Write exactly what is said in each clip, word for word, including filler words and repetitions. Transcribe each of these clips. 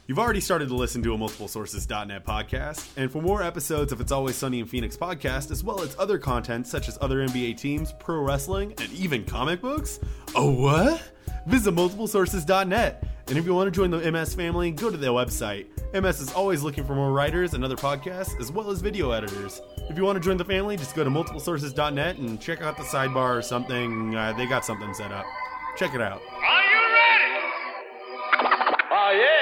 You've already started to listen to a multiple sources dot net podcast, and for more episodes of It's Always Sunny in Phoenix podcast, as well as other content such as other N B A teams, pro wrestling, and even comic books, oh what? Visit multiple sources dot net. And if you want to join the M S family, go to their website. M S is always looking for more writers and other podcasts, as well as video editors. If you want to join the family, just go to multiple sources dot net and check out the sidebar or something. Uh, they got something set up. Check it out. Are you ready? Oh, yeah.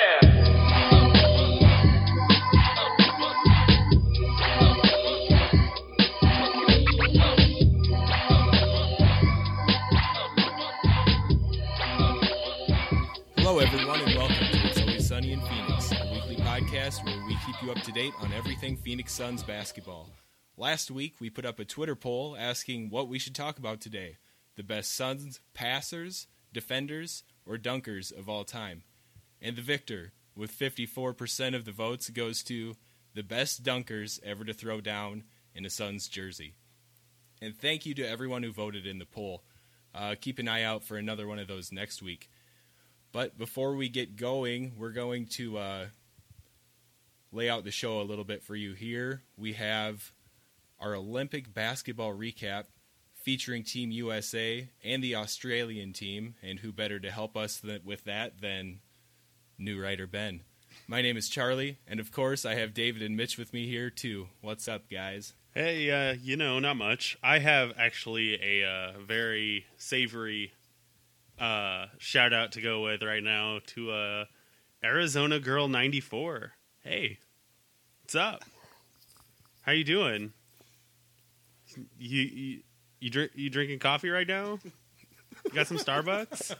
Hello, everyone, and welcome to It's Always Sunny in Phoenix, a weekly podcast where we keep you up to date on everything Phoenix Suns basketball. Last week, we put up a Twitter poll asking what we should talk about today: the best Suns passers, defenders, or dunkers of all time. And the victor, with fifty-four percent of the votes, goes to the best dunkers ever to throw down in a Suns jersey. And thank you to everyone who voted in the poll. Uh, keep an eye out for another one of those next week. But before we get going, we're going to uh, lay out the show a little bit for you here. We have our Olympic basketball recap featuring Team U S A and the Australian team, and who better to help us th- with that than new writer Ben. My name is Charlie, and of course I have David and Mitch with me here too. What's up, guys? Hey, uh, you know, not much. I have actually a uh, very savory uh, shout out to go with right now to uh, Arizona Girl ninety-four. Hey, what's up? How you doing? You you you, drink, you drinking coffee right now? You got some Starbucks?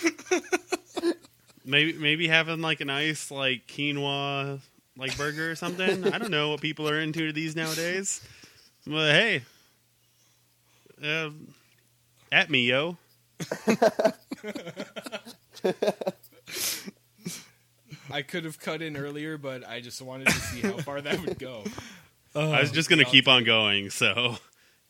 maybe maybe having like a nice like quinoa like burger or something. I don't know what people are into these nowadays. But hey, uh, at me, yo. I could have cut in earlier, but I just wanted to see how far that would go. Uh, I was just going to keep on going, so.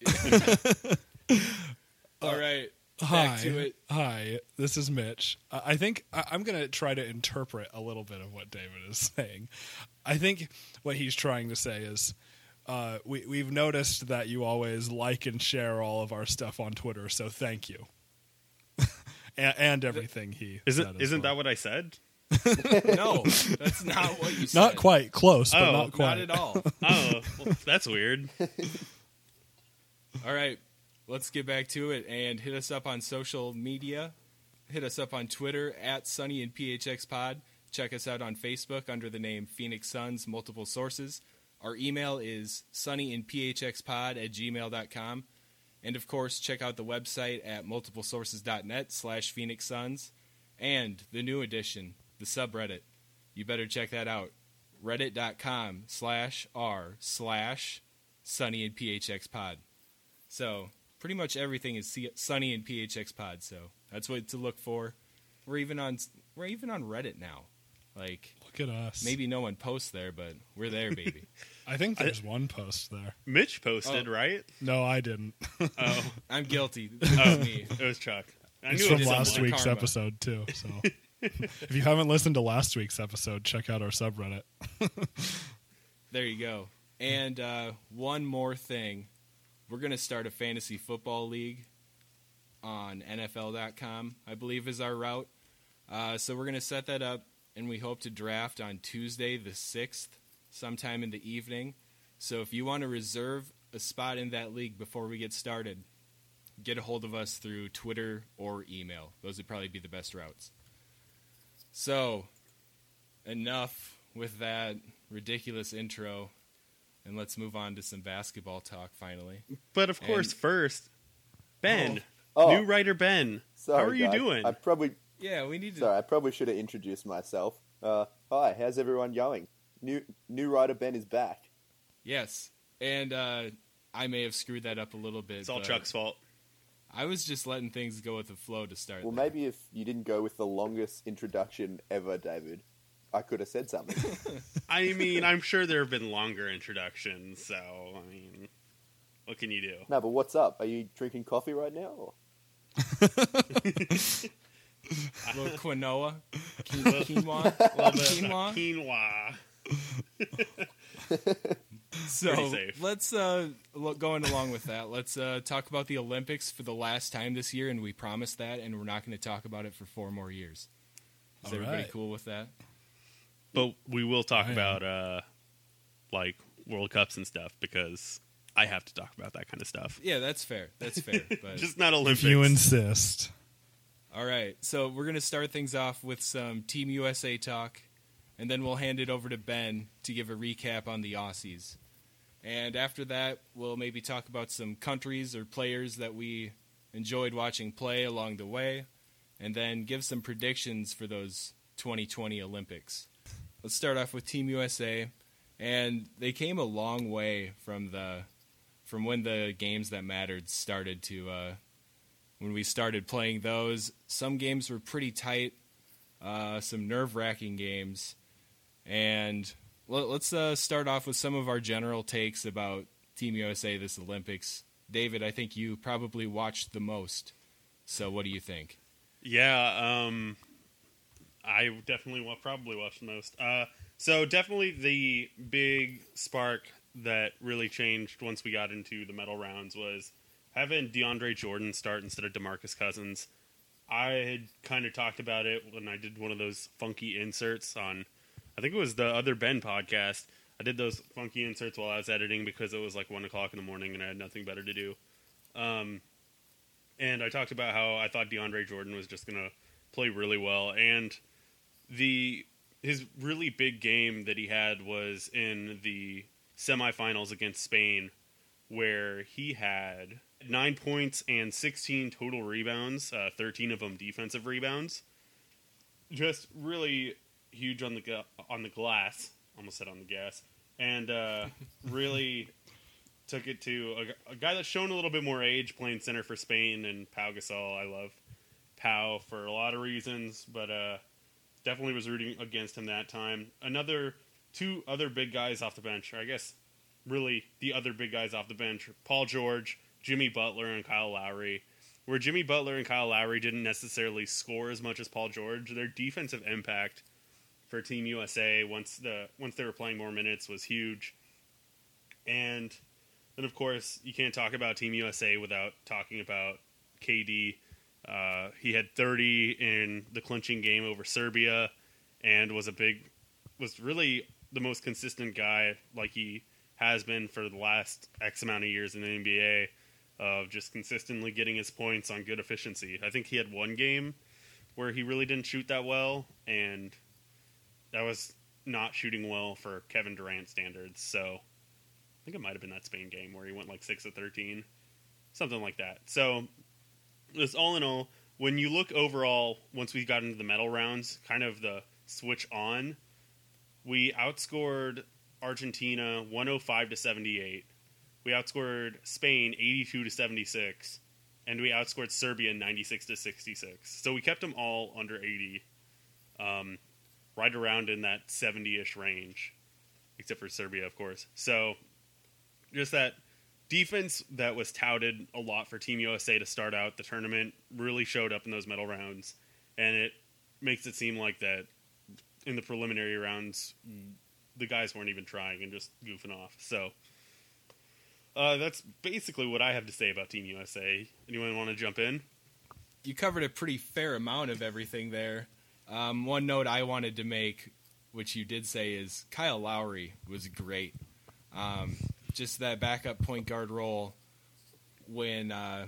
All right. Hi. Back to it. Hi, this is Mitch. Uh, I think I- I'm going to try to interpret a little bit of what David is saying. I think what he's trying to say is uh, we, we've noticed that you always like and share all of our stuff on Twitter, so thank you. and, and everything he Isn't, said. isn't well. that what I said? No, that's not what you said. Not quite. Close, but Oh, not quite. Not at all. Oh, well, that's weird. All right, let's get back to it and hit us up on social media. Hit us up on Twitter at Sunny and P H X Pod. Check us out on Facebook under the name Phoenix Suns Multiple Sources. Our email is sunnyandphxpod at gmail dot com. And, of course, check out the website at multiple sources dot net slash Phoenix Suns. And the new edition, the subreddit. You better check that out. Reddit.com slash r slash Sunny and PHXPod. So, pretty much everything is C- Sunny and P H X Pod, so that's what to look for. We're even on we're even on Reddit now. Like, Look at us. maybe no one posts there, but we're there, baby. I think there's one post there. Mitch posted, Oh. right? No, I didn't. Oh, I'm guilty. It was me. it was Chuck. I It's knew from it was last someone. week's Karma. episode, too. So, if you haven't listened to last week's episode, check out our subreddit. There you go. And uh, one more thing. We're going to start a fantasy football league on N F L dot com, I believe is our route. Uh, so we're going to set that up, and we hope to draft on Tuesday the sixth, sometime in the evening. So if you want to reserve a spot in that league before we get started, get a hold of us through Twitter or email. Those would probably be the best routes. So, enough with that ridiculous intro, and let's move on to some basketball talk finally. But of course, And- first, Ben. Oh. New writer Ben. Sorry, How are you guys. doing? I probably Yeah, we need to... sorry. I probably should have introduced myself. Uh, hi, how's everyone going? New new writer Ben is back. Yes, and uh, I may have screwed that up a little bit. It's all but Chuck's fault. I was just letting things go with the flow to start. Well, there. maybe if you didn't go with the longest introduction ever, David, I could have said something. I mean, I'm sure there have been longer introductions, so, I mean, what can you do? No, but what's up? Are you drinking coffee right now? Or? A little quinoa, Quin- Little- quinoa, A little bit quinoa. quinoa. So Pretty safe. let's uh, lo- going along with that. Let's uh, talk about the Olympics for the last time this year, and we promised that, and we're not going to talk about it for four more years. Is All everybody right. cool with that? But we will talk I am. about uh, like World Cups and stuff because I have to talk about that kind of stuff. Yeah, that's fair. That's fair. But Just not Olympics. If you insist. all right, so we're going to start things off with some Team U S A talk, and then we'll hand it over to Ben to give a recap on the Aussies. And after that, we'll maybe talk about some countries or players that we enjoyed watching play along the way, and then give some predictions for those twenty twenty Olympics. Let's start off with Team U S A, and they came a long way from the from when the games that mattered started to uh, when we started playing those. Some games were pretty tight, uh, some nerve-wracking games, and let, let's uh, start off with some of our general takes about Team U S A this Olympics. David, I think you probably watched the most, so what do you think? Yeah, um, I definitely wa- probably watched the most. Uh, so definitely the big spark that really changed once we got into the medal rounds was having DeAndre Jordan start instead of DeMarcus Cousins. I had kind of talked about it when I did one of those funky inserts on, I think it was the other Ben podcast. I did those funky inserts while I was editing because it was like one o'clock in the morning and I had nothing better to do. Um, and I talked about how I thought DeAndre Jordan was just going to play really well. And the his really big game that he had was in the semifinals against Spain, where he had nine points and sixteen total rebounds, uh, thirteen of them defensive rebounds. Just really huge on the gu- on the glass. Almost said on the gas. And uh, really took it to a, gu- a guy that's shown a little bit more age playing center for Spain, and Pau Gasol. I love Pau for a lot of reasons, but uh, definitely was rooting against him that time. Another two other big guys off the bench, or I guess really the other big guys off the bench, Paul George, Jimmy Butler, and Kyle Lowry. Where Jimmy Butler and Kyle Lowry didn't necessarily score as much as Paul George, their defensive impact for Team U S A once the once they were playing more minutes was huge. And then, of course, you can't talk about Team U S A without talking about K D. Uh, he had thirty in the clinching game over Serbia, and was a big, was really the most consistent guy, like he has been for the last X amount of years in the N B A, of just consistently getting his points on good efficiency. I think he had one game where he really didn't shoot that well, and that was not shooting well for Kevin Durant standards. So I think it might have been that Spain game where he went like six of thirteen, something like that. So just all in all, when you look overall, once we got into the medal rounds, kind of the switch on, we outscored Argentina one oh five to seventy-eight. We outscored Spain eighty-two to seventy-six, and we outscored Serbia ninety-six to sixty-six. So we kept them all under eighty, um, right around in that seventy-ish range, except for Serbia, of course. So just that defense that was touted a lot for Team U S A to start out the tournament really showed up in those medal rounds, and it makes it seem like that in the preliminary rounds the guys weren't even trying and just goofing off. So uh, that's basically what I have to say about Team U S A. Anyone want to jump in? You covered a pretty fair amount of everything there. Um, one note I wanted to make, which you did say, is Kyle Lowry was great. Um, just that backup point guard role when uh,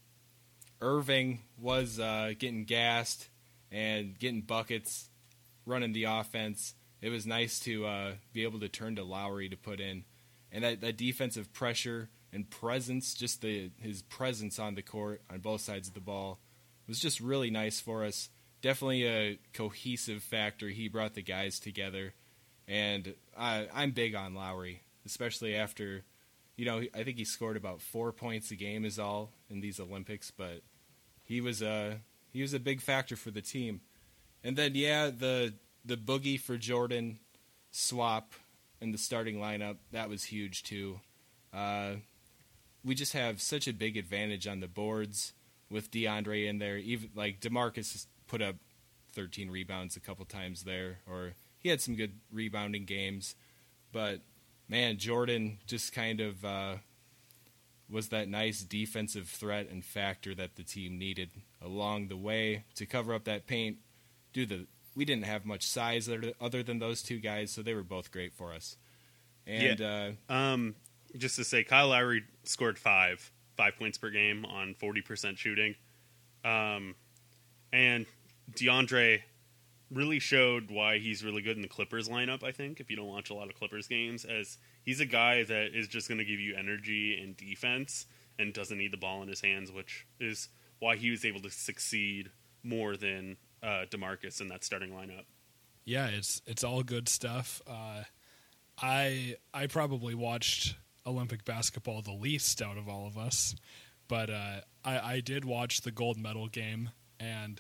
Irving was uh, getting gassed and getting buckets, running the offense. It was nice to uh, be able to turn to Lowry to put in. And that, that defensive pressure and presence, just the his presence on the court on both sides of the ball, was just really nice for us. Definitely a cohesive factor. He brought the guys together. And I, I'm big on Lowry, especially after, you know, I think he scored about four points a game is all in these Olympics, but he was a, he was a big factor for the team. And then, yeah, the the Boogie for Jordan swap in the starting lineup, that was huge too. Uh, we just have such a big advantage on the boards with DeAndre in there. Even like DeMarcus put up thirteen rebounds a couple times there, or he had some good rebounding games. But, man, Jordan just kind of uh, was that nice defensive threat and factor that the team needed along the way to cover up that paint. Do the we didn't have much size other, other than those two guys, so they were both great for us. And Yeah. uh, Um, just to say, Kyle Lowry scored five, five points per game on forty percent shooting. Um, and DeAndre really showed why he's really good in the Clippers lineup, I think, if you don't watch a lot of Clippers games, as he's a guy that is just going to give you energy and defense and doesn't need the ball in his hands, which is why he was able to succeed more than uh, DeMarcus in that starting lineup. Yeah, it's it's all good stuff. Uh, I I probably watched Olympic basketball the least out of all of us, but uh, I, I did watch the gold medal game, and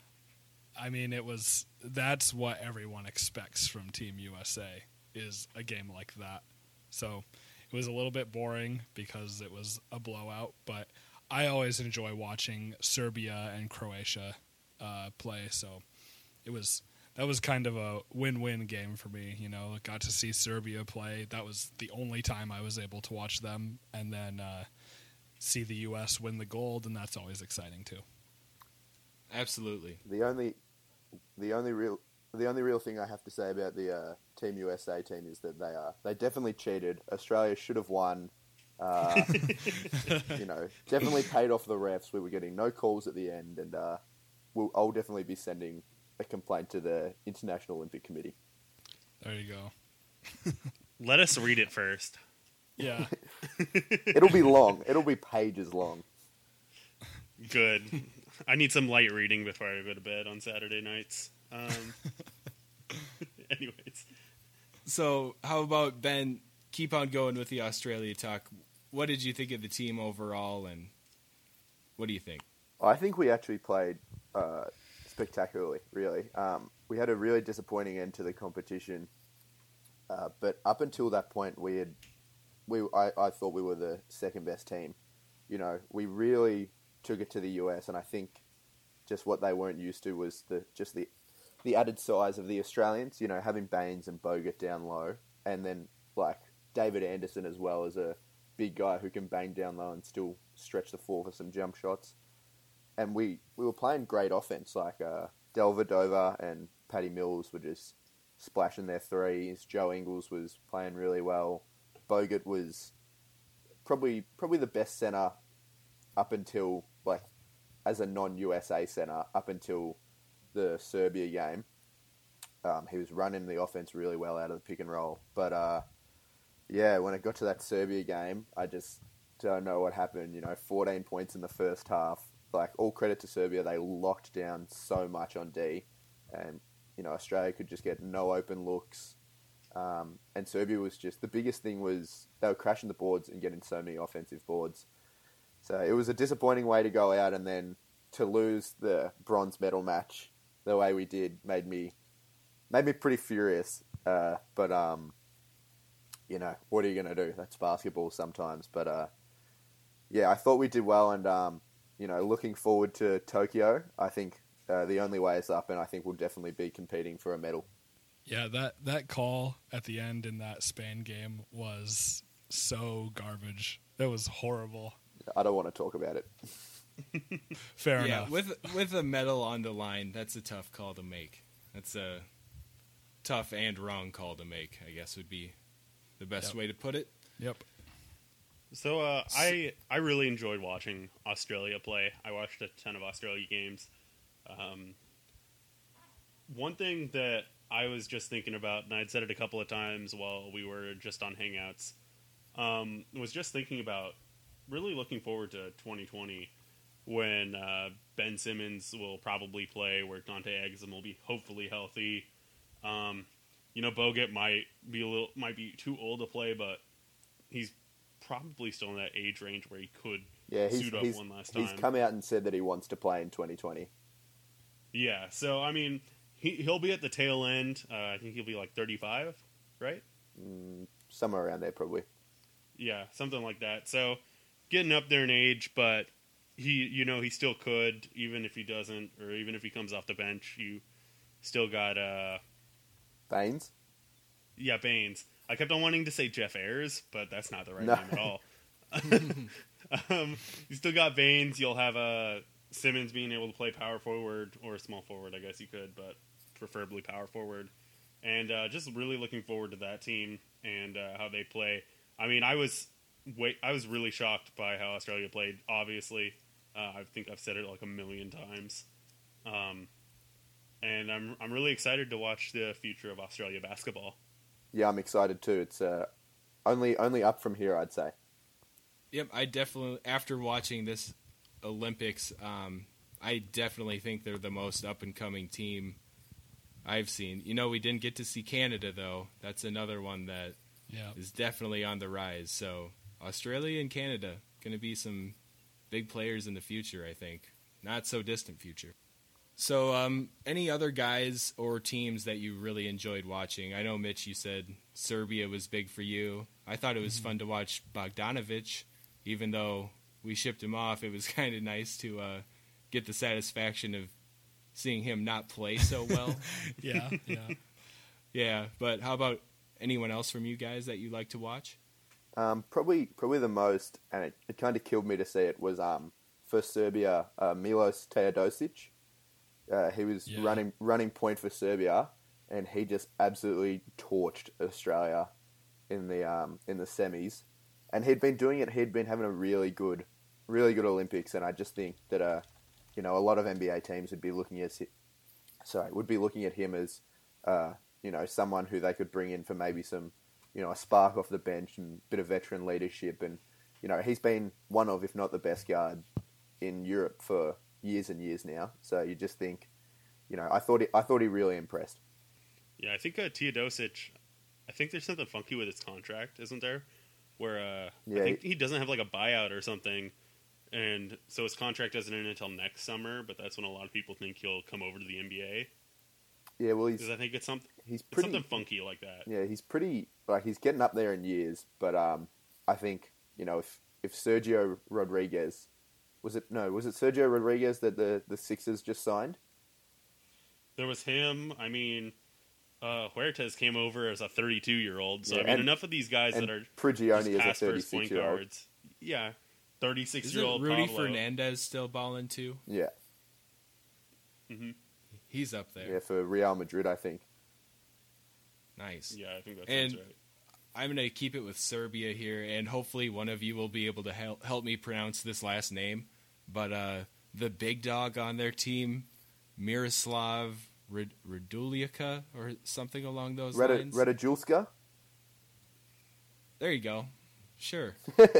I mean, it was that's what everyone expects from Team U S A is a game like that. So it was a little bit boring because it was a blowout, but I always enjoy watching Serbia and Croatia uh, play. So it was that was kind of a win-win game for me. You know, I got to see Serbia play. That was the only time I was able to watch them, and then uh, see the U S win the gold, and that's always exciting too. absolutely. The only, the only real, the only real thing I have to say about the uh, Team U S A team is that they are they definitely cheated. Australia should have won. Uh, you know, definitely paid off the refs. We were getting no calls at the end, and uh, we'll, I'll definitely be sending a complaint to the International Olympic Committee. There you go. Let us read it first. Yeah. It'll be long. It'll be pages long. Good. I need some light reading before I go to bed on Saturday nights. Um, anyways. So how about, Ben, keep on going with the Australia talk. What did you think of the team overall, and what do you think? I think we actually played uh, spectacularly, really. Um, we had a really disappointing end to the competition, uh, but up until that point, we had, we I, I thought we were the second best team. You know, we really took it to the U S, and I think just what they weren't used to was the just the the added size of the Australians. You know, having Baines and Bogut down low, and then like David Anderson as well as a big guy who can bang down low and still stretch the floor for some jump shots. And we, we were playing great offense, like uh, Delvedova and Patty Mills were just splashing their threes. Joe Ingles was playing really well. Bogut was probably probably the best center up until, like, as a non-U S A center, up until the Serbia game. Um, he was running the offense really well out of the pick and roll. But, uh, yeah, when it got to that Serbia game, I just don't know what happened. You know, fourteen points in the first half. Like, all credit to Serbia, they locked down so much on D, and, you know, Australia could just get no open looks, um, and Serbia was just, the biggest thing was they were crashing the boards and getting so many offensive boards. So it was a disappointing way to go out, and then to lose the bronze medal match the way we did made me, made me pretty furious, uh, but, um, you know, what are you going to do? That's basketball sometimes, but, uh, yeah, I thought we did well, and, um, you know, looking forward to Tokyo, I think uh, the only way is up, and I think we'll definitely be competing for a medal. Yeah, that, that call at the end in that Spain game was so garbage. It was horrible. I don't want to talk about it. Fair yeah, enough. with with a medal on the line, that's a tough call to make. That's a tough and wrong call to make, I guess would be the best Yep. way to put it. Yep. So uh, I I really enjoyed watching Australia play. I watched a ton of Australia games. Um, one thing that I was just thinking about, and I'd said it a couple of times while we were just on Hangouts, um, was just thinking about really looking forward to twenty twenty when uh, Ben Simmons will probably play, where Dante Exum will be hopefully healthy. Um, you know, Bogut might be a little might be too old to play, but he's probably still in that age range where he could Yeah, he's, suit up he's, one last time. he's come out and said that he wants to play in twenty twenty. Yeah, so I mean, he he'll be at the tail end. Uh, I think he'll be like thirty-five, right? Mm, somewhere around there, probably. Yeah, something like that. So getting up there in age, but he, you know, he still could, even if he doesn't, or even if he comes off the bench. You still got, uh, Baines? yeah, Baines. I kept on wanting to say Jeff Ayers, but that's not the right No. name at all. um, you still got Baines. You'll have uh, Simmons being able to play power forward or small forward, I guess you could, but preferably power forward. And uh, just really looking forward to that team and uh, how they play. I mean, I was wait, I was really shocked by how Australia played. Obviously, uh, I think I've said it like a million times. Um, and I'm I'm really excited to watch the future of Australia basketball. Yeah, I'm excited too. It's uh, only only up from here, I'd say. Yep, I definitely, after watching this Olympics, um, I definitely think they're the most up-and-coming team I've seen. You know, we didn't get to see Canada, though. That's another one that Yeah. is definitely on the rise. So Australia and Canada, going to be some big players in the future, I think. Not so distant future. So um, any other guys or teams that you really enjoyed watching? I know, Mitch, you said Serbia was big for you. I thought it was Mm-hmm. fun to watch Bogdanovic. Even though we shipped him off, it was kind of nice to uh, get the satisfaction of seeing him not play so well. Yeah, yeah. Yeah, but how about anyone else from you guys that you like to watch? Um, probably probably the most, and it, it kind of killed me to see it, was um, for Serbia, uh, Milos Teodosic. Uh, he was Yeah. running running point for Serbia, and he just absolutely torched Australia in the um, in the semis. And he'd been doing it. He'd been having a really good, really good Olympics. And I just think that uh, you know, a lot of N B A teams would be looking at, sorry, would be looking at him as, uh, you know, someone who they could bring in for maybe some, you know, a spark off the bench and a bit of veteran leadership. And you know, he's been one of, if not the best guard in Europe for years and years now. So you just think, you know, I thought he, I thought he really impressed. Yeah, I think uh, Teodosic, I think there's something funky with his contract, isn't there? Where uh, Yeah, I think he doesn't have like a buyout or something, and so his contract doesn't end until next summer. But that's when a lot of people think he'll come over to the N B A. Yeah, well, he's Because I think it's something, he's it's pretty something funky like that. Yeah, he's pretty like he's getting up there in years. But um, I think you know if if Sergio Rodriguez was it no was it Sergio Rodriguez that the the Sixers just signed? There was him. I mean, uh, Huertas came over as a thirty-two-year-old. So Yeah, I mean, and- enough of these guys and that are Prigioni just is a past first point thirty-six-year-old. guards. Yeah, thirty-six-year-old Isn't Rudy Pablo. Fernandez still balling too? Yeah, He's up there. yeah, for Real Madrid, I think. Nice. Yeah, I think that And- sounds right. I'm going to keep it with Serbia here, and hopefully one of you will be able to help, help me pronounce this last name. But uh, the big dog on their team, Miroslav Rid- Radulica, or something along those Reda, lines. Redajulska? There you go. Sure.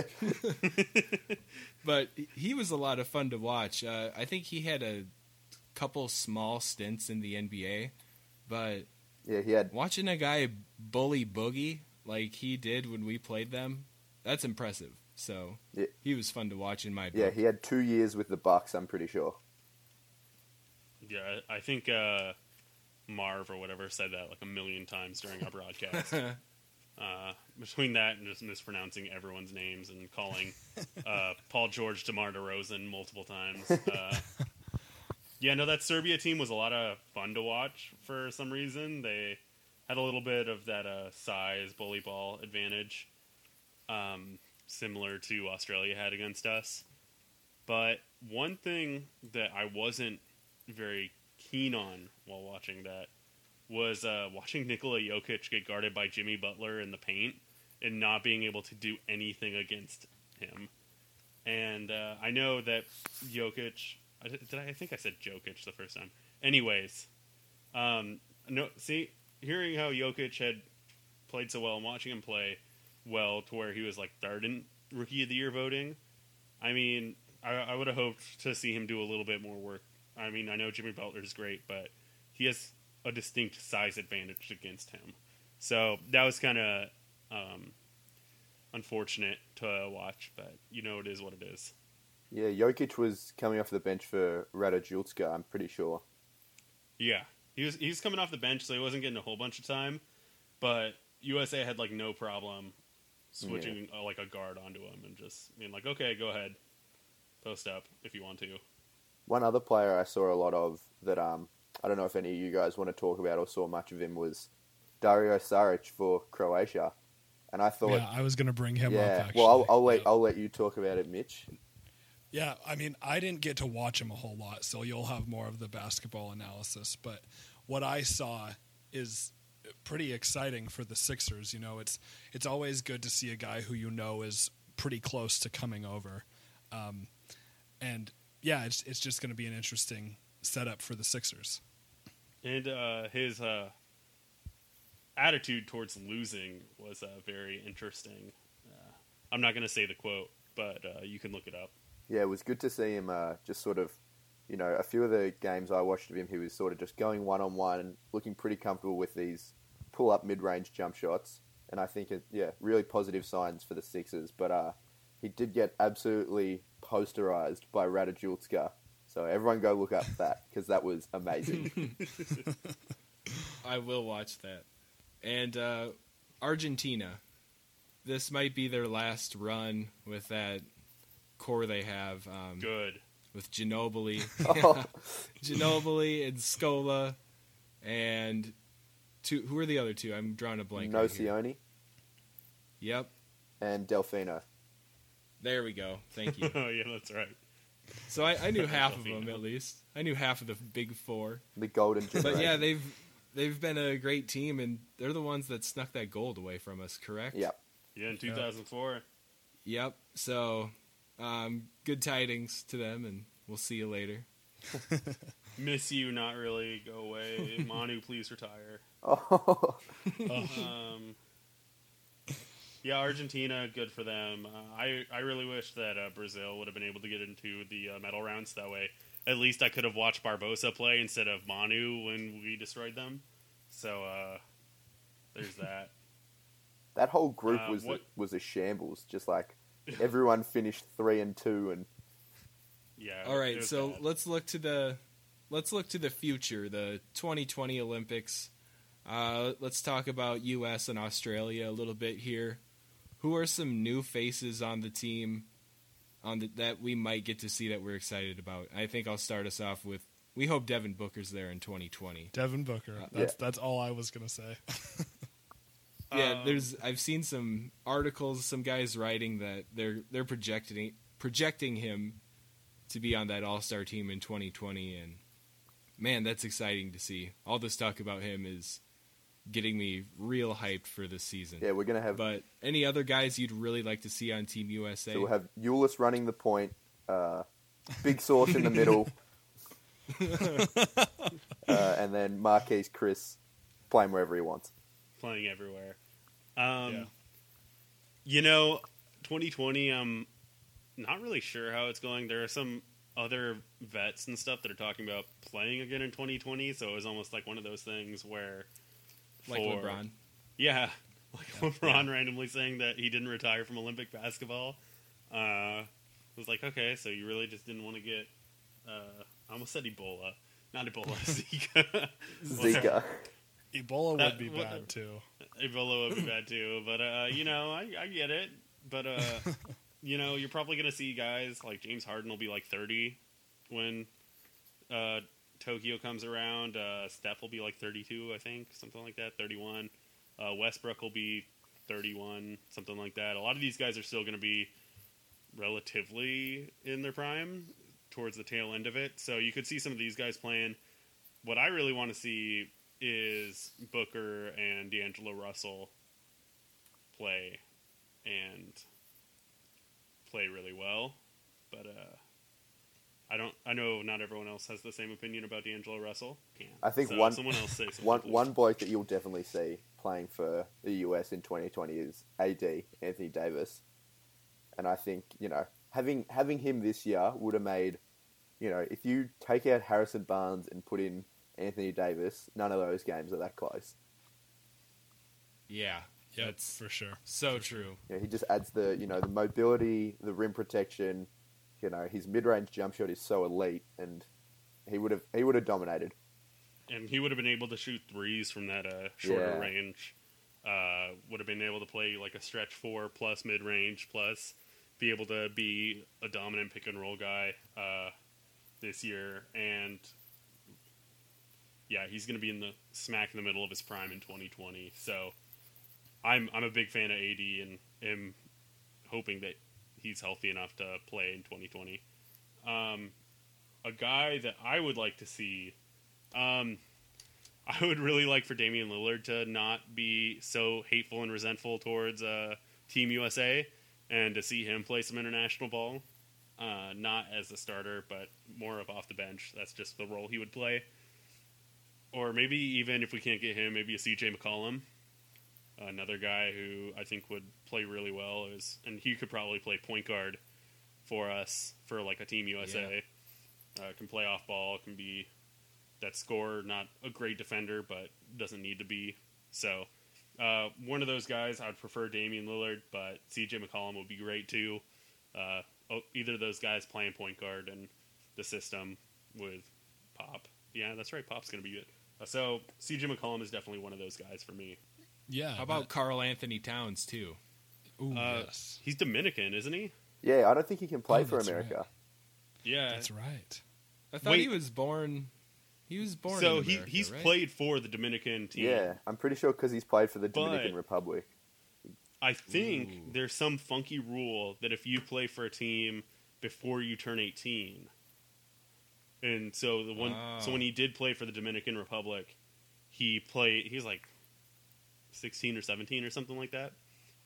But he was a lot of fun to watch. Uh, I think he had a couple small stints in the N B A, but Yeah, he had. watching a guy bully boogie like he did when we played them, that's impressive. So Yeah. he was fun to watch in my book. Yeah, he had two years with the Bucks. I'm pretty sure. Yeah, I think uh, Marv or whatever said that like a million times during our broadcast. uh, between that and just mispronouncing everyone's names and calling uh, Paul George DeMar DeRozan multiple times. Uh, yeah, no, that Serbia team was a lot of fun to watch for some reason. They had a little bit of that uh, size bully ball advantage, um, similar to Australia had against us. But one thing that I wasn't very keen on while watching that was uh, watching Nikola Jokic get guarded by Jimmy Butler in the paint and not being able to do anything against him. And uh, I know that Jokic, I- did I, I think I said Jokic the first time. Anyways, um, no, see, hearing how Jokic had played so well and watching him play well to where he was like third in Rookie of the Year voting, I mean, I, I would have hoped to see him do a little bit more work. I mean, I know Jimmy Butler's great, but he has a distinct size advantage against him. So that was kind of um, unfortunate to watch, but you know, it is what it is. Yeah, Jokic was coming off the bench for Radajulska, I'm pretty sure. Yeah, he was he was coming off the bench, so he wasn't getting a whole bunch of time. But U S A had like no problem switching uh, like a guard onto him and just being like, okay, go ahead, post up if you want to. One other player I saw a lot of that um, I don't know if any of you guys want to talk about or saw much of him was Dario Saric for Croatia. And I thought... Yeah, I was going to bring him yeah, up, actually. well, I'll, I'll, let, yeah. I'll let you talk about it, Mitch. Yeah, I mean, I didn't get to watch him a whole lot, so you'll have more of the basketball analysis. But what I saw is pretty exciting for the Sixers. You know, it's it's always good to see a guy who you know is pretty close to coming over. Um, and, yeah, it's, it's just going to be an interesting setup for the Sixers. And uh, his uh, attitude towards losing was uh, very interesting. Uh, I'm not going to say the quote, but uh, you can look it up. Yeah, it was good to see him uh, just sort of, you know, a few of the games I watched of him, he was sort of just going one-on-one and looking pretty comfortable with these pull-up mid-range jump shots. And I think, it, yeah, really positive signs for the Sixers. But uh, he did get absolutely posterized by Radajulska. So everyone go look up that, because that was amazing. I will watch that. And uh, Argentina. This might be their last run with that core they have. Um, Good. With Ginobili. Oh. Ginobili and Scola. And two, who are the other two? I'm drawing a blank. right here. Nocioni Yep. and Delfino. There we go. Thank you. Oh, yeah, that's right. So I, I knew half of Delfino. them at least. I knew half of the big four. The golden generation. But yeah, they've they've been a great team, and they're the ones that snuck that gold away from us. Correct? Yep. Yeah, in two thousand four. Yep. So, um, good tidings to them, and we'll see you later. Miss you, not really. Go away. Manu, please retire. Oh. Um, yeah, Argentina, good for them. Uh, I I really wish that uh, Brazil would have been able to get into the uh, medal rounds that way. At least I could have watched Barbosa play instead of Manu when we destroyed them. So uh, there's that. That whole group Uh, was what- a, was a shambles. Just like everyone finished three and two, and Yeah. All it right, was so bad. let's look to the let's look to the future, the twenty twenty Olympics. Uh, let's talk about U S and Australia a little bit here. Who are some new faces on the team on the, that we might get to see that we're excited about? I think I'll start us off with we hope Devin Booker's there in twenty twenty. Devin Booker. Uh, That's that's all I was going to say. Yeah, Um, there's I've seen some articles, some guys writing that they're they're projecting projecting him to be on that All-Star team in twenty twenty, and man, that's exciting to see. All this talk about him is getting me real hyped for this season. yeah, we're gonna have. But any other guys you'd really like to see on Team U S A? So we'll have Eulis running the point, uh, Big Sauce in the middle, uh, and then Marquise Chris playing wherever he wants. playing everywhere. Um, Yeah. You know, twenty twenty, I'm not really sure how it's going. There are some other vets and stuff that are talking about playing again in twenty twenty, so it was almost like one of those things where... like for- LeBron. Yeah, like LeBron randomly saying that he didn't retire from Olympic basketball. Uh, it was like, okay, so you really just didn't want to get... Uh, I almost said Ebola. Not Ebola, Zika. Zika. Ebola That- would be what- bad too. Ebola would be bad too, but uh, you know, I, I get it. But uh, you know, you're probably gonna see guys like James Harden will be like thirty when uh, Tokyo comes around. Uh, Steph will be like thirty-two, I think, something like that, thirty-one. Uh, Westbrook will be thirty-one, something like that. A lot of these guys are still gonna be relatively in their prime towards the tail end of it, so you could see some of these guys playing. What I really want to see is Booker and D'Angelo Russell play and play really well, but uh, I don't. I know not everyone else has the same opinion about D'Angelo Russell. Can't. I think So one someone else say something. one please. one bloke that you'll definitely see playing for the U S in twenty twenty is A D, Anthony Davis, and I think you know having having him this year would have made, you know, if you take out Harrison Barnes and put in Anthony Davis, none of those games are that close. Yeah, Yep, that's for sure. so true. You know, he just adds the you know the mobility, the rim protection. You know, his mid-range jump shot is so elite, and he would have he would have dominated. and he would have been able to shoot threes from that uh, shorter Yeah. range. Uh, would have been able to play like a stretch four plus mid range plus be able to be a dominant pick and roll guy uh, this year, and yeah, he's going to be in the smack in the middle of his prime in twenty twenty. So I'm I'm a big fan of A D and am hoping that he's healthy enough to play in twenty twenty. Um, a guy that I would like to see, um, I would really like for Damian Lillard to not be so hateful and resentful towards uh, Team U S A, and to see him play some international ball. Uh, not as a starter, but more of off the bench. That's just the role he would play. Or maybe even if we can't get him, maybe a C J McCollum. Another guy who I think would play really well, is, and he could probably play point guard for us for like a Team U S A. Yeah. Uh, can play off ball, can be that scorer, not a great defender, but doesn't need to be. So uh, one of those guys, I'd prefer Damian Lillard, but C J McCollum would be great too. Uh, oh, either of those guys playing point guard and the system with Pop. Yeah, that's right. Pop's going to be good. Uh, so C J McCollum is definitely one of those guys for me. Yeah. How about Karl Anthony Towns too? Ooh, Uh, yes. He's Dominican, isn't he? Yeah, I don't think he can play Oh, for that's America. right. Yeah. That's right. I thought Wait. he was born. He was born. So in he America, he's right? played for the Dominican team. Yeah, I'm pretty sure because he's played for the But- Dominican Republic. I think Ooh. there's some funky rule that if you play for a team before you turn eighteen, and so the one, Wow. so when he did play for the Dominican Republic, he played. He was like sixteen or seventeen or something like that.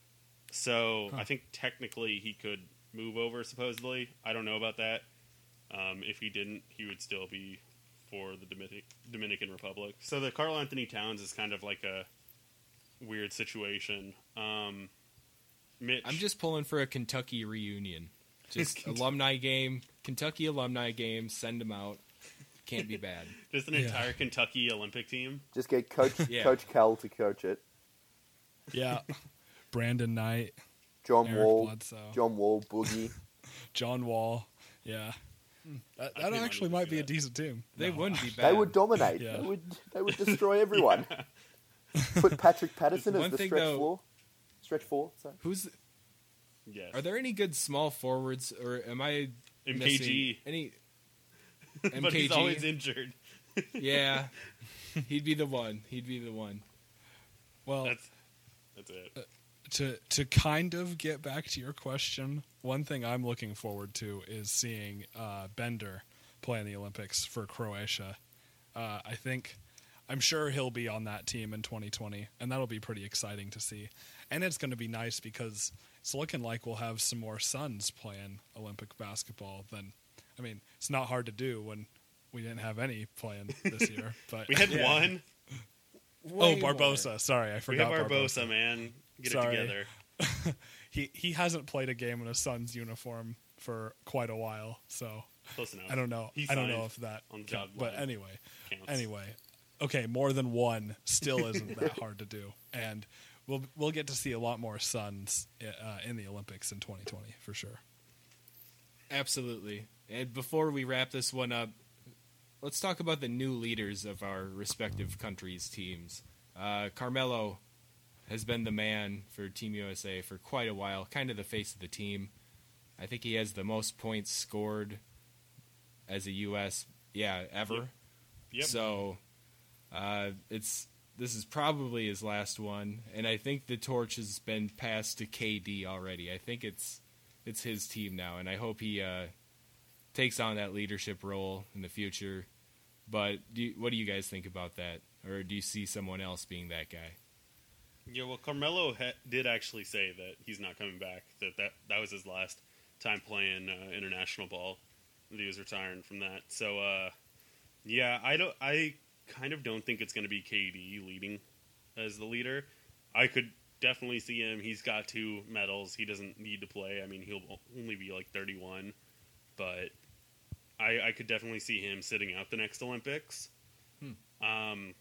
So Huh. I think technically he could move over. Supposedly, I don't know about that. Um, if he didn't, he would still be for the Dominic- Dominican Republic. So the Karl Anthony Towns is kind of like a weird situation. Um, Mitch, I'm just pulling for a Kentucky reunion. Just Kentucky. alumni game, Kentucky alumni game. Send them out. Can't be bad. just an Yeah. entire Kentucky Olympic team. Just get Coach Yeah. Coach Cal to coach it. Yeah. Brandon Knight, John Eric Wall, Bledsoe, John Wall, Boogie. John Wall. Yeah. That, I that think actually I would might do be a that. decent team. They No. wouldn't be bad. They would dominate. Yeah. They would. They would destroy everyone. Put Patrick Patterson One as the thing, stretch though- four. Stretch four. Sorry. Who's? Yes. Are there any good small forwards, or am I M K missing G? any? But M K G. he's always injured. Yeah, he'd be the one. He'd be the one. Well, That's that's it. to to kind of get back to your question, one thing I'm looking forward to is seeing uh, Bender play in the Olympics for Croatia. Uh, I think, I'm sure he'll be on that team in twenty twenty, and that'll be pretty exciting to see. And it's going to be nice because it's looking like we'll have some more Suns playing Olympic basketball. Than, I mean, it's not hard to do when we didn't have any playing this year. But We had Yeah. one. oh, Way Barbosa. Sorry, I We forgot have Barbosa. Barbosa, man. Get Sorry. it together. he he hasn't played a game in a Suns uniform for quite a while, so Close enough. I don't know. He I don't know signed if that on the count- dotted but line. anyway, Counts. anyway, okay, more than one still isn't that hard to do, and we'll we'll get to see a lot more Suns uh, in the Olympics in twenty twenty for sure. Absolutely. And before we wrap this one up, let's talk about the new leaders of our respective countries' teams. Uh, Carmelo has been the man for Team U S A for quite a while, kind of the face of the team. I think he has the most points scored as a U S yeah ever. Yep. Yep. So uh, it's this is probably his last one, and I think the torch has been passed to K D already. I think it's it's his team now, and I hope he uh, takes on that leadership role in the future. But do you, what do you guys think about that, or do you see someone else being that guy? Yeah, well, Carmelo ha- did actually say that he's not coming back. That that, that was his last time playing uh, international ball. That he was retiring from that. So, uh, yeah, I don't. I kind of don't think it's going to be K D leading as the leader. I could definitely see him. He's got two medals. He doesn't need to play. I mean, he'll only be like thirty-one, but I, I could definitely see him sitting out the next Olympics. Hmm. Um,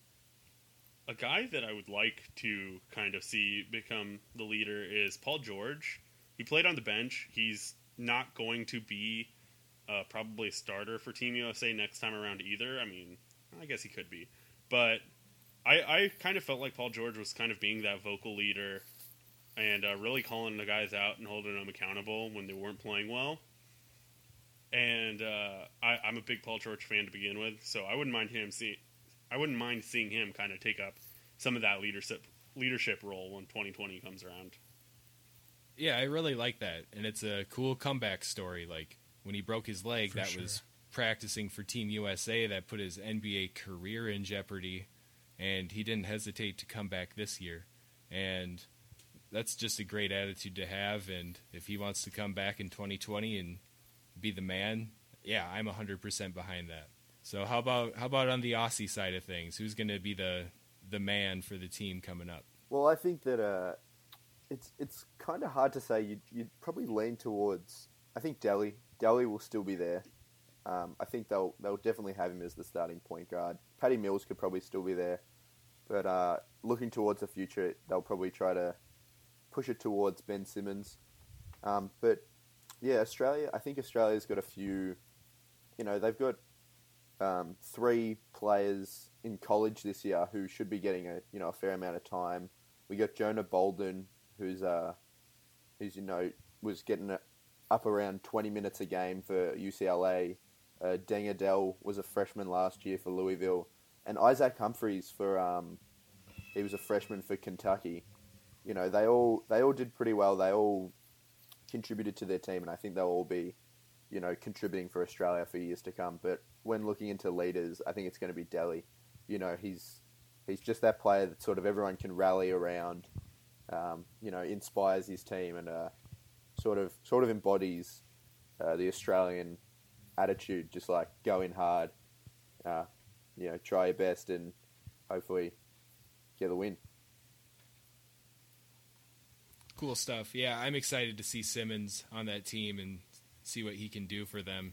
a guy that I would like to kind of see become the leader is Paul George. He played on the bench. He's not going to be uh, probably a starter for Team U S A next time around either. I mean, I guess he could be. But I, I kind of felt like Paul George was kind of being that vocal leader and uh, really calling the guys out and holding them accountable when they weren't playing well. And uh, I, I'm a big Paul George fan to begin with, so I wouldn't mind him see, I wouldn't mind seeing him kind of take up some of that leadership leadership role when twenty twenty comes around. Yeah, I really like that, and it's a cool comeback story. Like when he broke his leg, For that sure. was practicing for Team U S A, that put his N B A career in jeopardy, and he didn't hesitate to come back this year. And that's just a great attitude to have, and if he wants to come back in twenty twenty and be the man, yeah, I'm one hundred percent behind that. So how about how about on the Aussie side of things? Who's going to be the the man for the team coming up? Well, I think that uh, it's it's kind of hard to say. You'd, you'd probably lean towards. I think Delhi. Delhi will still be there. Um, I think they'll they'll definitely have him as the starting point guard. Patty Mills could probably still be there, but uh, looking towards the future, they'll probably try to push it towards Ben Simmons. Um, but yeah, Australia. I think Australia's got a few. You know, they've got um, three players in college this year who should be getting a you know a fair amount of time. We got Jonah Bolden, who's uh, who's you know was getting a, up around twenty minutes a game for U C L A. Uh, Deng Adel was a freshman last year for Louisville, and Isaac Humphries for um, he was a freshman for Kentucky. You know, they all they all did pretty well. They all contributed to their team, and I think they'll all be, you know, contributing for Australia for years to come. But when looking into leaders, I think it's going to be Delhi. You know, he's he's just that player that sort of everyone can rally around. Um, you know, inspires his team and uh, sort of sort of embodies uh, the Australian attitude, just like go in hard, uh, you know, try your best and hopefully get the win. Cool stuff. Yeah, I'm excited to see Simmons on that team and see what he can do for them.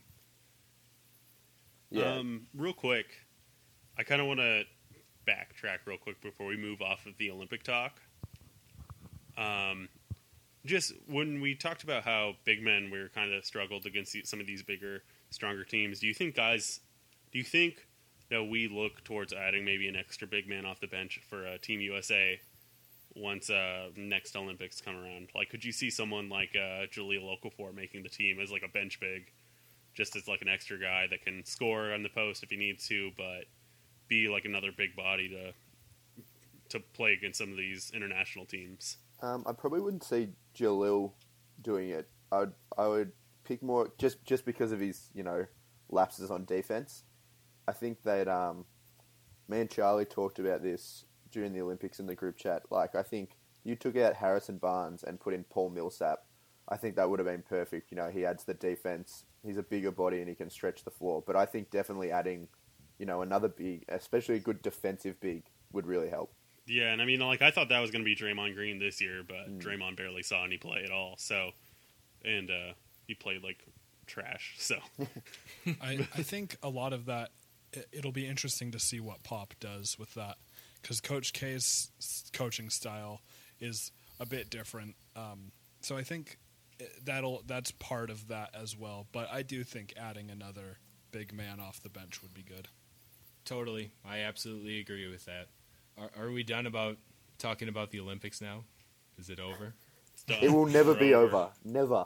Yeah. Um, real quick, I kind of want to backtrack real quick before we move off of the Olympic talk. Um, just when we talked about how big men we were kind of struggled against some of these bigger, stronger teams, do you think, guys, do you think that we look towards adding maybe an extra big man off the bench for uh, Team U S A once uh, next Olympics come around? Like, could you see someone like uh, Jaleel Okafor making the team as like a bench big, just as like an extra guy that can score on the post if he needs to, but be like another big body to to play against some of these international teams? Um, I probably wouldn't see Jalil doing it. I would I would pick more just just because of his you know lapses on defense. I think that um, me and Charlie talked about this during the Olympics in the group chat. Like, I think you took out Harrison Barnes and put in Paul Millsap. I think that would have been perfect. You know, he adds the defense. He's a bigger body and he can stretch the floor. But I think definitely adding, you know, another big, especially a good defensive big, would really help. Yeah, and I mean, like, I thought that was going to be Draymond Green this year, but mm. Draymond barely saw any play at all. So, and uh, he played like trash. So, I, I think a lot of that, it, it'll be interesting to see what Pop does with that, because Coach K's coaching style is a bit different. Um, so I think that'll that's part of that as well. But I do think adding another big man off the bench would be good. Totally, I absolutely agree with that. Are, are we done about talking about the Olympics now? Is it over? It's done. It will never We're be over. over. Never.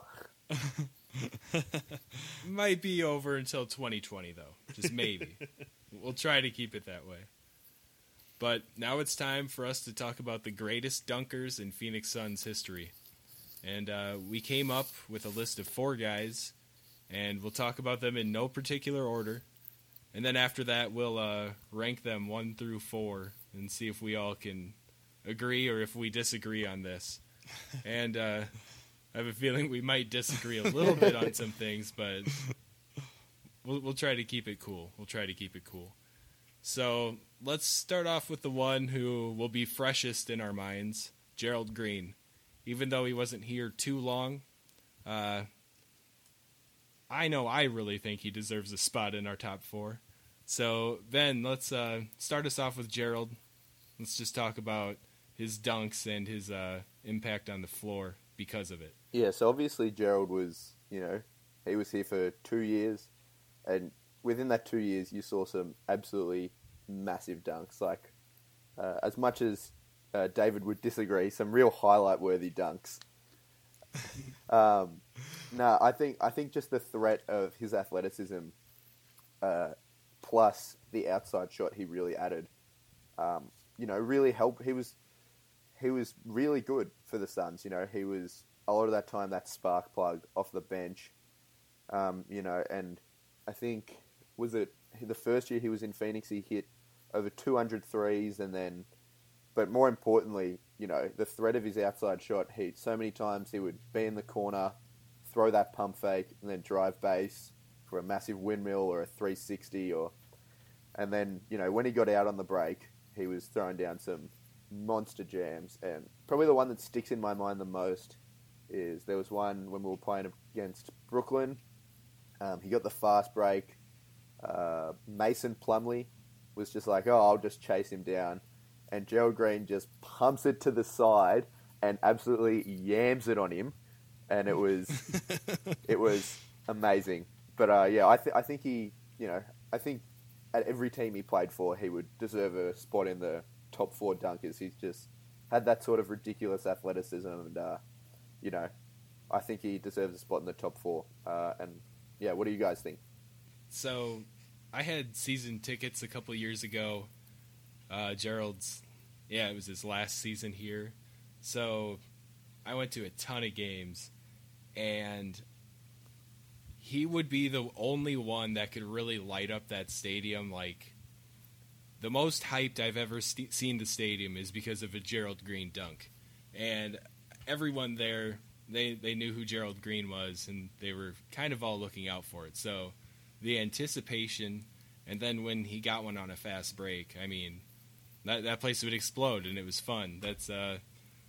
Might be over until twenty twenty, though. Just maybe. We'll try to keep it that way. But now it's time for us to talk about the greatest dunkers in Phoenix Suns history. And uh, we came up with a list of four guys, and we'll talk about them in no particular order. And then after that, we'll uh, rank them one through four and see if we all can agree or if we disagree on this. And uh, I have a feeling we might disagree a little bit on some things, but we'll, we'll try to keep it cool. We'll try to keep it cool. So let's start off with the one who will be freshest in our minds, Gerald Green. Even though he wasn't here too long, uh, I know I really think he deserves a spot in our top four. So, Ben, let's uh, start us off with Gerald. Let's just talk about his dunks and his uh, impact on the floor because of it. Yeah, so obviously Gerald was, you know, he was here for two years, and within that two years you saw some absolutely massive dunks. Like, uh, as much as uh, David would disagree. Some real highlight-worthy dunks. um, no, I think I think just the threat of his athleticism, uh, plus the outside shot he really added, um, you know, really helped. He was he was really good for the Suns. You know, he was a lot of that time that spark plug off the bench. Um, you know, and I think was it the first year he was in Phoenix, he hit over two hundred threes, and then, but more importantly, you know, the threat of his outside shot. He so many times he would be in the corner, throw that pump fake, and then drive base for a massive windmill or a three sixty, or, and then you know when he got out on the break, he was throwing down some monster jams. And probably the one that sticks in my mind the most is there was one when we were playing against Brooklyn. Um, he got the fast break. Uh, Mason Plumlee was just like, oh, I'll just chase him down. And Gerald Green just pumps it to the side and absolutely yams it on him. And it was it was amazing. But uh, yeah, I, th- I think he, you know, I think at every team he played for, he would deserve a spot in the top four dunkers. He's just had that sort of ridiculous athleticism. And, uh, you know, I think he deserves a spot in the top four. Uh, and yeah, what do you guys think? So, I had season tickets a couple years ago. Uh, Gerald's, yeah, it was his last season here. So, I went to a ton of games, and he would be the only one that could really light up that stadium. Like, the most hyped I've ever st- seen the stadium is because of a Gerald Green dunk. And everyone there, they, they knew who Gerald Green was, and they were kind of all looking out for it. So the anticipation, and then when he got one on a fast break, I mean, that that place would explode, and it was fun. That's uh,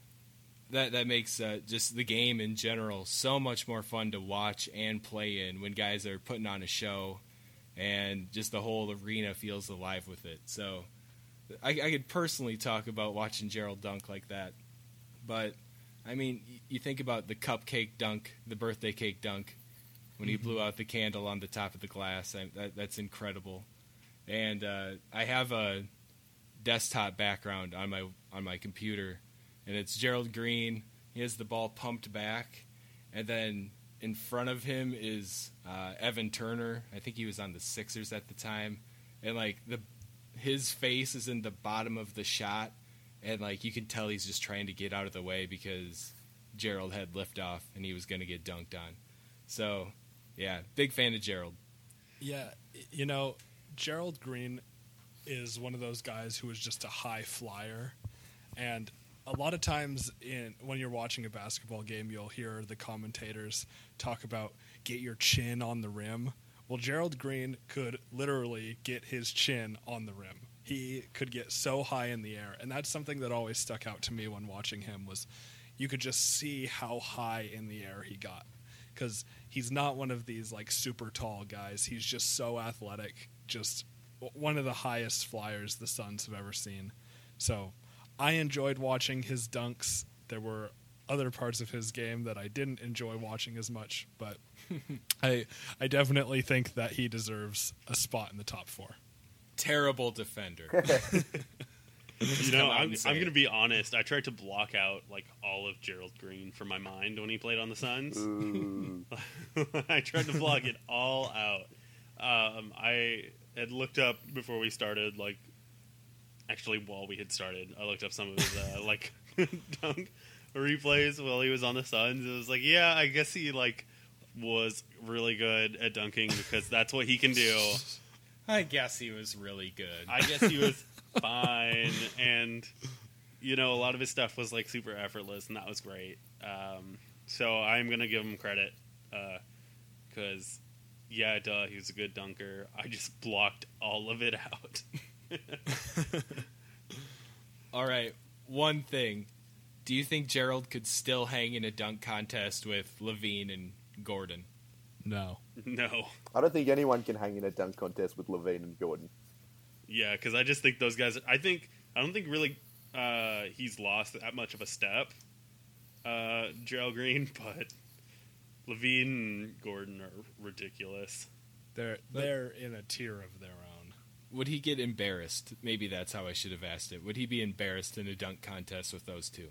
that that makes uh, just the game in general so much more fun to watch and play in when guys are putting on a show, and just the whole arena feels alive with it. So I, I could personally talk about watching Gerald dunk like that, but I mean, you think about the cupcake dunk, the birthday cake dunk, when he blew out the candle on the top of the glass. I, that, that's incredible. And uh, I have a desktop background on my on my computer, and it's Gerald Green. He has the ball pumped back, and then in front of him is uh, Evan Turner. I think he was on the Sixers at the time, and like the his face is in the bottom of the shot. And, like, you can tell he's just trying to get out of the way because Gerald had liftoff and he was going to get dunked on. So, yeah, big fan of Gerald. Yeah, you know, Gerald Green is one of those guys who is just a high flyer. And a lot of times in when you're watching a basketball game, you'll hear the commentators talk about get your chin on the rim. Well, Gerald Green could literally get his chin on the rim. He could get so high in the air, and that's something that always stuck out to me when watching him was you could just see how high in the air he got, because he's not one of these like super tall guys. He's just so athletic, just one of the highest flyers the Suns have ever seen. So I enjoyed watching his dunks. There were other parts of his game that I didn't enjoy watching as much, but I I definitely think that he deserves a spot in the top four. Terrible defender. You know, come out I'm, and say I'm going to it. be honest. I tried to block out like all of Gerald Green from my mind when he played on the Suns. Ooh. I tried to block it all out. Um, I had looked up before we started, like, actually while we had started, I looked up some of his uh, like dunk replays while he was on the Suns. It was like, yeah, I guess he like was really good at dunking because that's what he can do. I guess he was really good. I guess he was fine, and you know, a lot of his stuff was like super effortless, and that was great. Um, so I'm gonna give him credit because, uh, yeah, duh, he was a good dunker. I just blocked all of it out. All right, one thing. Do you think Gerald could still hang in a dunk contest with Levine and Gordon? No. No, I don't think anyone can hang in a dunk contest with Levine and Gordon. yeah, because I just think those guys. I think I don't think really uh, he's lost that much of a step, uh, Gerald Green, but Levine and Gordon are ridiculous. They're they're in a tier of their own. would he get embarrassed? Maybe that's how I should have asked it. Would he be embarrassed in a dunk contest with those two?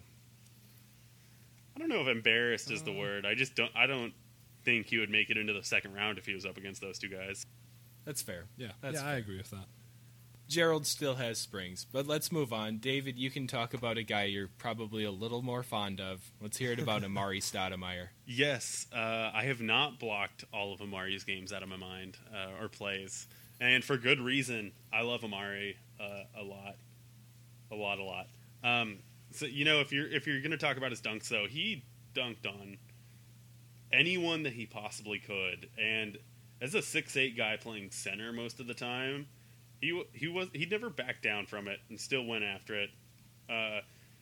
I don't know if embarrassed is the word. I just don't. I don't think he would make it into the second round if he was up against those two guys. That's fair. Yeah, That's yeah, fair. I agree with that. Gerald still has springs, but let's move on. David, you can talk about a guy you're probably a little more fond of. Let's hear it about Amari Stoudemire. Yes, uh, I have not blocked all of Amari's games out of my mind uh, or plays, and for good reason. I love Amari uh, a lot, a lot, a lot. Um, so you know, if you're if you're going to talk about his dunks, though, he dunked on anyone that he possibly could, and as a six eight guy playing center most of the time. He he was he never backed down from it and still went after it. Uh,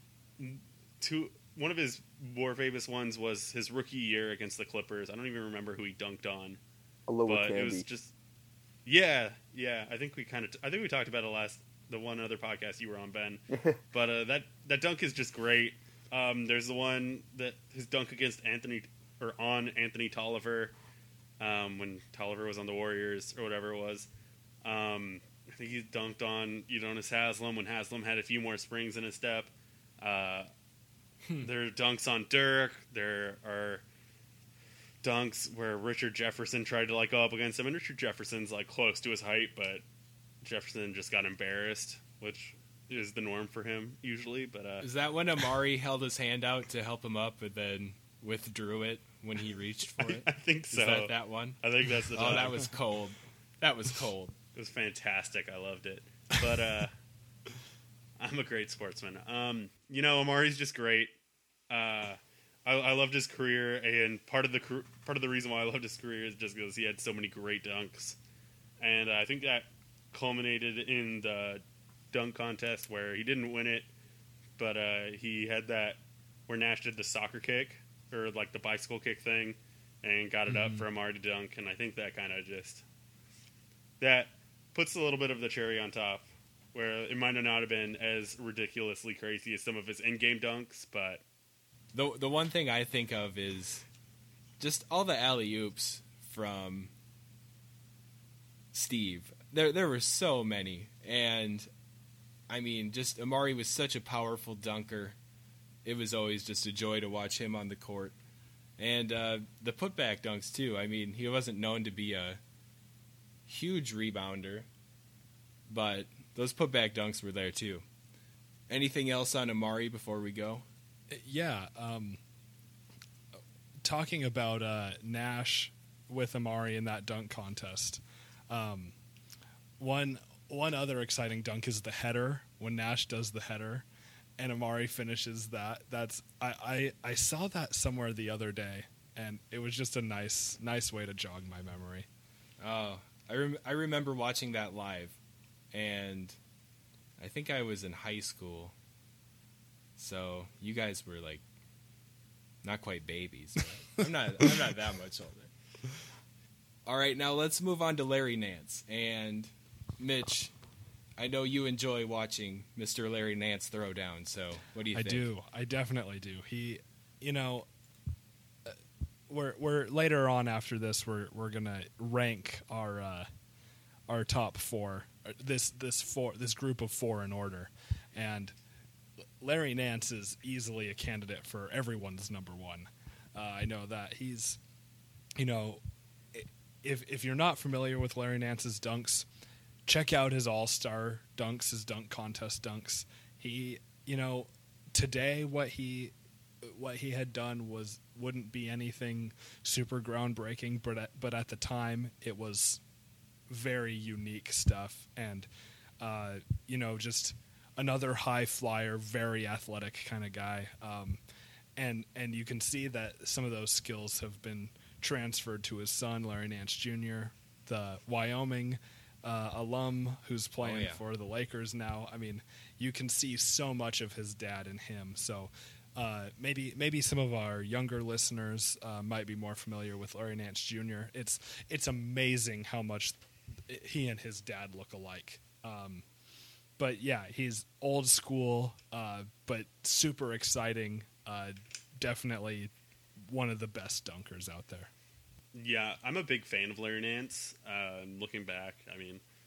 to one of his more famous ones was his rookie year against the Clippers. I don't even remember who he dunked on, A little but candy. it was just yeah, yeah. I think we kind of I think we talked about it last the one other podcast you were on, Ben. But uh, that that dunk is just great. Um, there's the one that his dunk against Anthony or on Anthony Tolliver um, when Tolliver was on the Warriors or whatever it was. Um, I think he dunked on Udonis Haslem when Haslem had a few more springs in his step. Uh, Hmm. There are dunks on Dirk. There are dunks where Richard Jefferson tried to like go up against him, and Richard Jefferson's like close to his height, but Jefferson just got embarrassed, which is the norm for him usually. But uh, Is that when Amari held his hand out to help him up and then withdrew it when he reached for it? I think so. Is that that one? I think that's the. Oh, time. that was cold. That was cold. It was fantastic. I loved it. But uh, I'm a great sportsman. Um, you know, Amari's just great. Uh, I, I loved his career, and part of the part of the reason why I loved his career is just because he had so many great dunks, and uh, I think that culminated in the dunk contest where he didn't win it, but uh, he had that where Nash did the soccer kick or like the bicycle kick thing, and got it up for Amari to dunk, and I think that kind of just that puts a little bit of the cherry on top, where it might not have been as ridiculously crazy as some of his in-game dunks, but The the one thing I think of is just all the alley-oops from Steve. There there were so many, and I mean, just Amari was such a powerful dunker. It was always just a joy to watch him on the court. And uh, the putback dunks, too. I mean, he wasn't known to be a huge rebounder, but those putback dunks were there, too. Anything else on Amari before we go? Yeah, um, talking about uh, Nash with Amari in that dunk contest. Um, one one other exciting dunk is the header when Nash does the header, and Amari finishes that. That's I, I, I saw that somewhere the other day, and it was just a nice nice way to jog my memory. Oh, I rem- I remember watching that live, and I think I was in high school. So you guys were like not quite babies. But I'm not. I'm not that much older. All right, now let's move on to Larry Nance and Mitch. I know you enjoy watching Mister Larry Nance throw down. So what do you I think? do. I definitely do. He, you know, uh, we're we're later on after this. We're we're gonna rank our uh, our top four. uh, This this four this group of four in order, and Larry Nance is easily a candidate for everyone's number one. Uh, I know that he's, you know, if if you're not familiar with Larry Nance's dunks, check out his All-Star dunks, his dunk contest dunks. He, you know, today what he what he had done was wouldn't be anything super groundbreaking, but at, but at the time it was very unique stuff, and uh, you know, just another high flyer, very athletic kind of guy. Um, and and you can see that some of those skills have been transferred to his son, Larry Nance Junior, the Wyoming uh, alum who's playing Oh, yeah. for the Lakers now. I mean, you can see so much of his dad in him. So uh, maybe maybe some of our younger listeners uh, might be more familiar with Larry Nance Junior It's it's amazing how much he and his dad look alike. Um, But yeah, he's old school, uh, but super exciting. Uh, definitely one of the best dunkers out there. yeah, I'm a big fan of Larry Nance. Uh, looking back, I mean,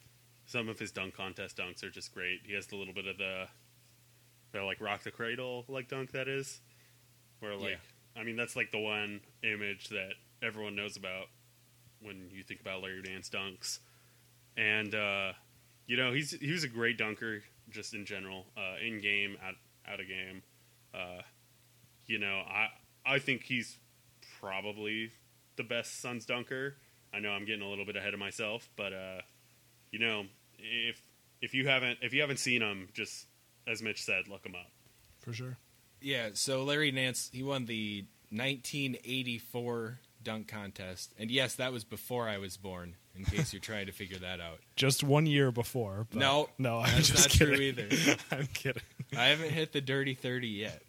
some of his dunk contest dunks are just great. He has the little bit of the, the like rock the cradle like dunk that is, where like Yeah. I mean that's like the one image that everyone knows about when you think about Larry Nance dunks, and uh, you know he's he was a great dunker just in general, uh, in game, out out of game. Uh, you know I I think he's probably the best Suns dunker. I know I'm getting a little bit ahead of myself, but uh, you know, if if you haven't if you haven't seen him, just as Mitch said, look him up. For sure. Yeah, so Larry Nance, he won the nineteen eighty-four dunk contest. And yes, that was before I was born, in case you're trying to figure that out. Just one year before. But No, no, I'm that's just not kidding. true either. I'm kidding. I haven't hit the dirty thirty yet.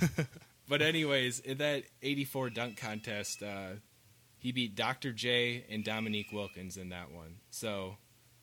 But anyways, in that eighty-four dunk contest, uh, he beat Doctor J and Dominique Wilkins in that one. So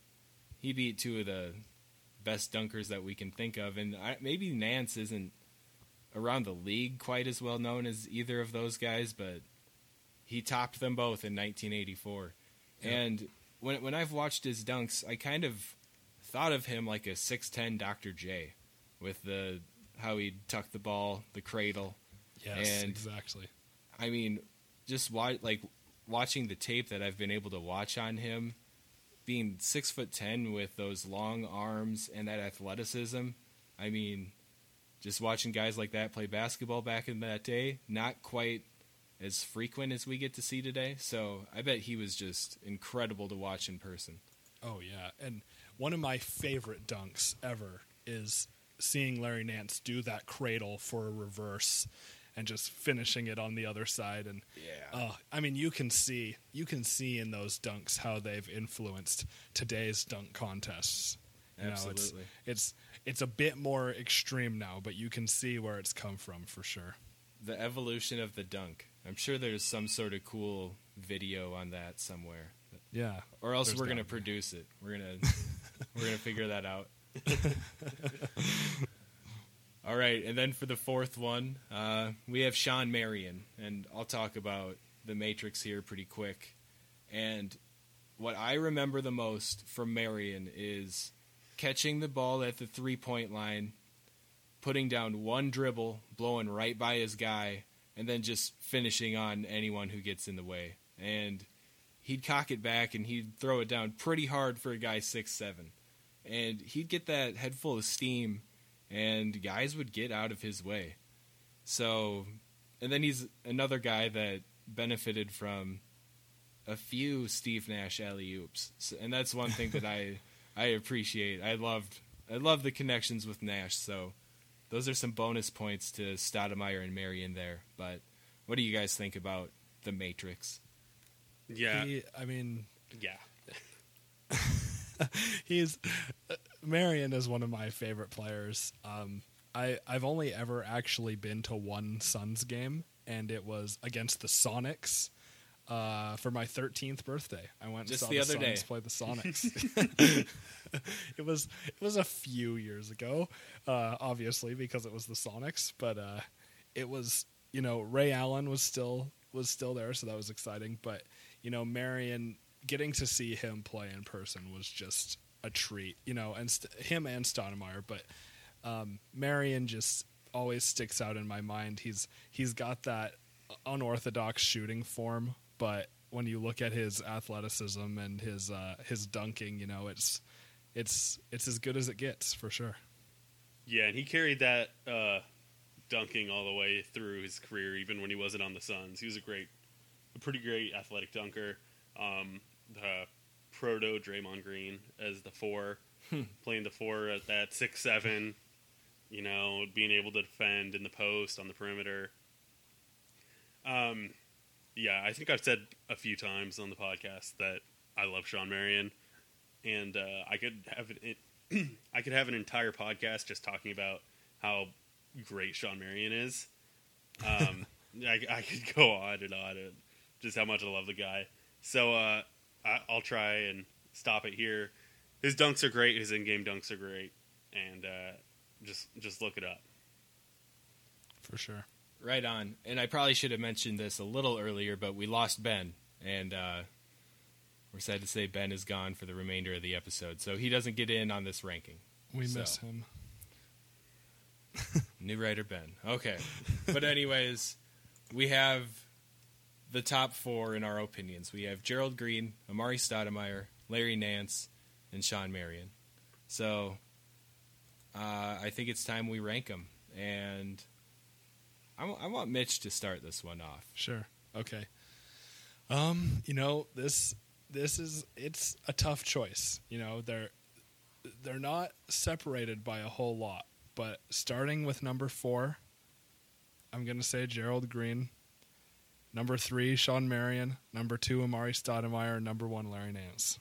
he beat two of the best dunkers that we can think of. And I, maybe Nance isn't around the league quite as well known as either of those guys, but he topped them both in nineteen eighty-four. Yeah. And when when I've watched his dunks, I kind of thought of him like a six ten Doctor J, with the how he'd tuck the ball, the cradle. Yes, and, exactly. I mean, just wa- like watching the tape that I've been able to watch on him, being six foot ten with those long arms and that athleticism. I mean, just watching guys like that play basketball back in that day, not quite as frequent as we get to see today. So I bet he was just incredible to watch in person. Oh, yeah. And one of my favorite dunks ever is seeing Larry Nance do that cradle for a reverse and just finishing it on the other side. And Yeah. uh, I mean, you can see you can see in those dunks how they've influenced today's dunk contests. You know, Absolutely. it's, it's it's a bit more extreme now, but you can see where it's come from for sure. The evolution of the dunk. I'm sure there's some sort of cool video on that somewhere. Yeah. Or else There's we're gonna gotta be. produce it. We're gonna we're gonna figure that out. All right, and then for the fourth one, uh, we have Sean Marion, and I'll talk about the Matrix here pretty quick. And what I remember the most from Marion is catching the ball at the three-point line, putting down one dribble, blowing right by his guy, and then just finishing on anyone who gets in the way. And he'd cock it back, and he'd throw it down pretty hard for a guy six seven. And he'd get that head full of steam, and guys would get out of his way. So, and then he's another guy that benefited from a few Steve Nash alley-oops. So, and that's one thing that I I appreciate. I loved I love the connections with Nash, so those are some bonus points to Stoudemire and Marion there. But what do you guys think about the Matrix? Yeah, He, I mean, yeah. he's uh, Marion is one of my favorite players. Um, I I've only ever actually been to one Suns game, and it was against the Sonics uh, for my thirteenth birthday. I went Just and saw the the, other Suns day. play the Sonics. it was it was a few years ago, uh, obviously because it was the Sonics, but uh, it was you know Ray Allen was still was still there, so that was exciting. But you know Marion. Getting to see him play in person was just a treat, you know, and st- him and Stoudemire. But um, Marion just always sticks out in my mind. He's he's got that unorthodox shooting form, but when you look at his athleticism and his uh, his dunking, you know, it's it's it's as good as it gets for sure. Yeah, and he carried that uh, dunking all the way through his career, even when he wasn't on the Suns. He was a great, a pretty great athletic dunker. Um, the proto Draymond Green as the four, playing the four at that six seven, you know, being able to defend in the post on the perimeter. Um, yeah, I think I've said a few times on the podcast that I love Sean Marion, and uh, I could have it. I could have an entire podcast just talking about how great Sean Marion is. Um, I, I could go on and on and just how much I love the guy. So uh, I, I'll try and stop it here. His dunks are great. His in-game dunks are great, and uh, just just look it up. For sure. Right on. And I probably should have mentioned this a little earlier, but we lost Ben, and uh, we're sad to say Ben is gone for the remainder of the episode, so he doesn't get in on this ranking. We So. miss him. New writer Ben. Okay. But anyways, we have the top four in our opinions. We have Gerald Green, Amari Stoudemire, Larry Nance, and Sean Marion. So uh, I think it's time we rank them. And I, w- I want Mitch to start this one off. Sure. Okay. Um, you know, this this is it's a tough choice. You know, they're they're not separated by a whole lot. But starting with number four, I'm going to say Gerald Green. Number three, Sean Marion. Number two, Amari Stoudemire. Number one, Larry Nance.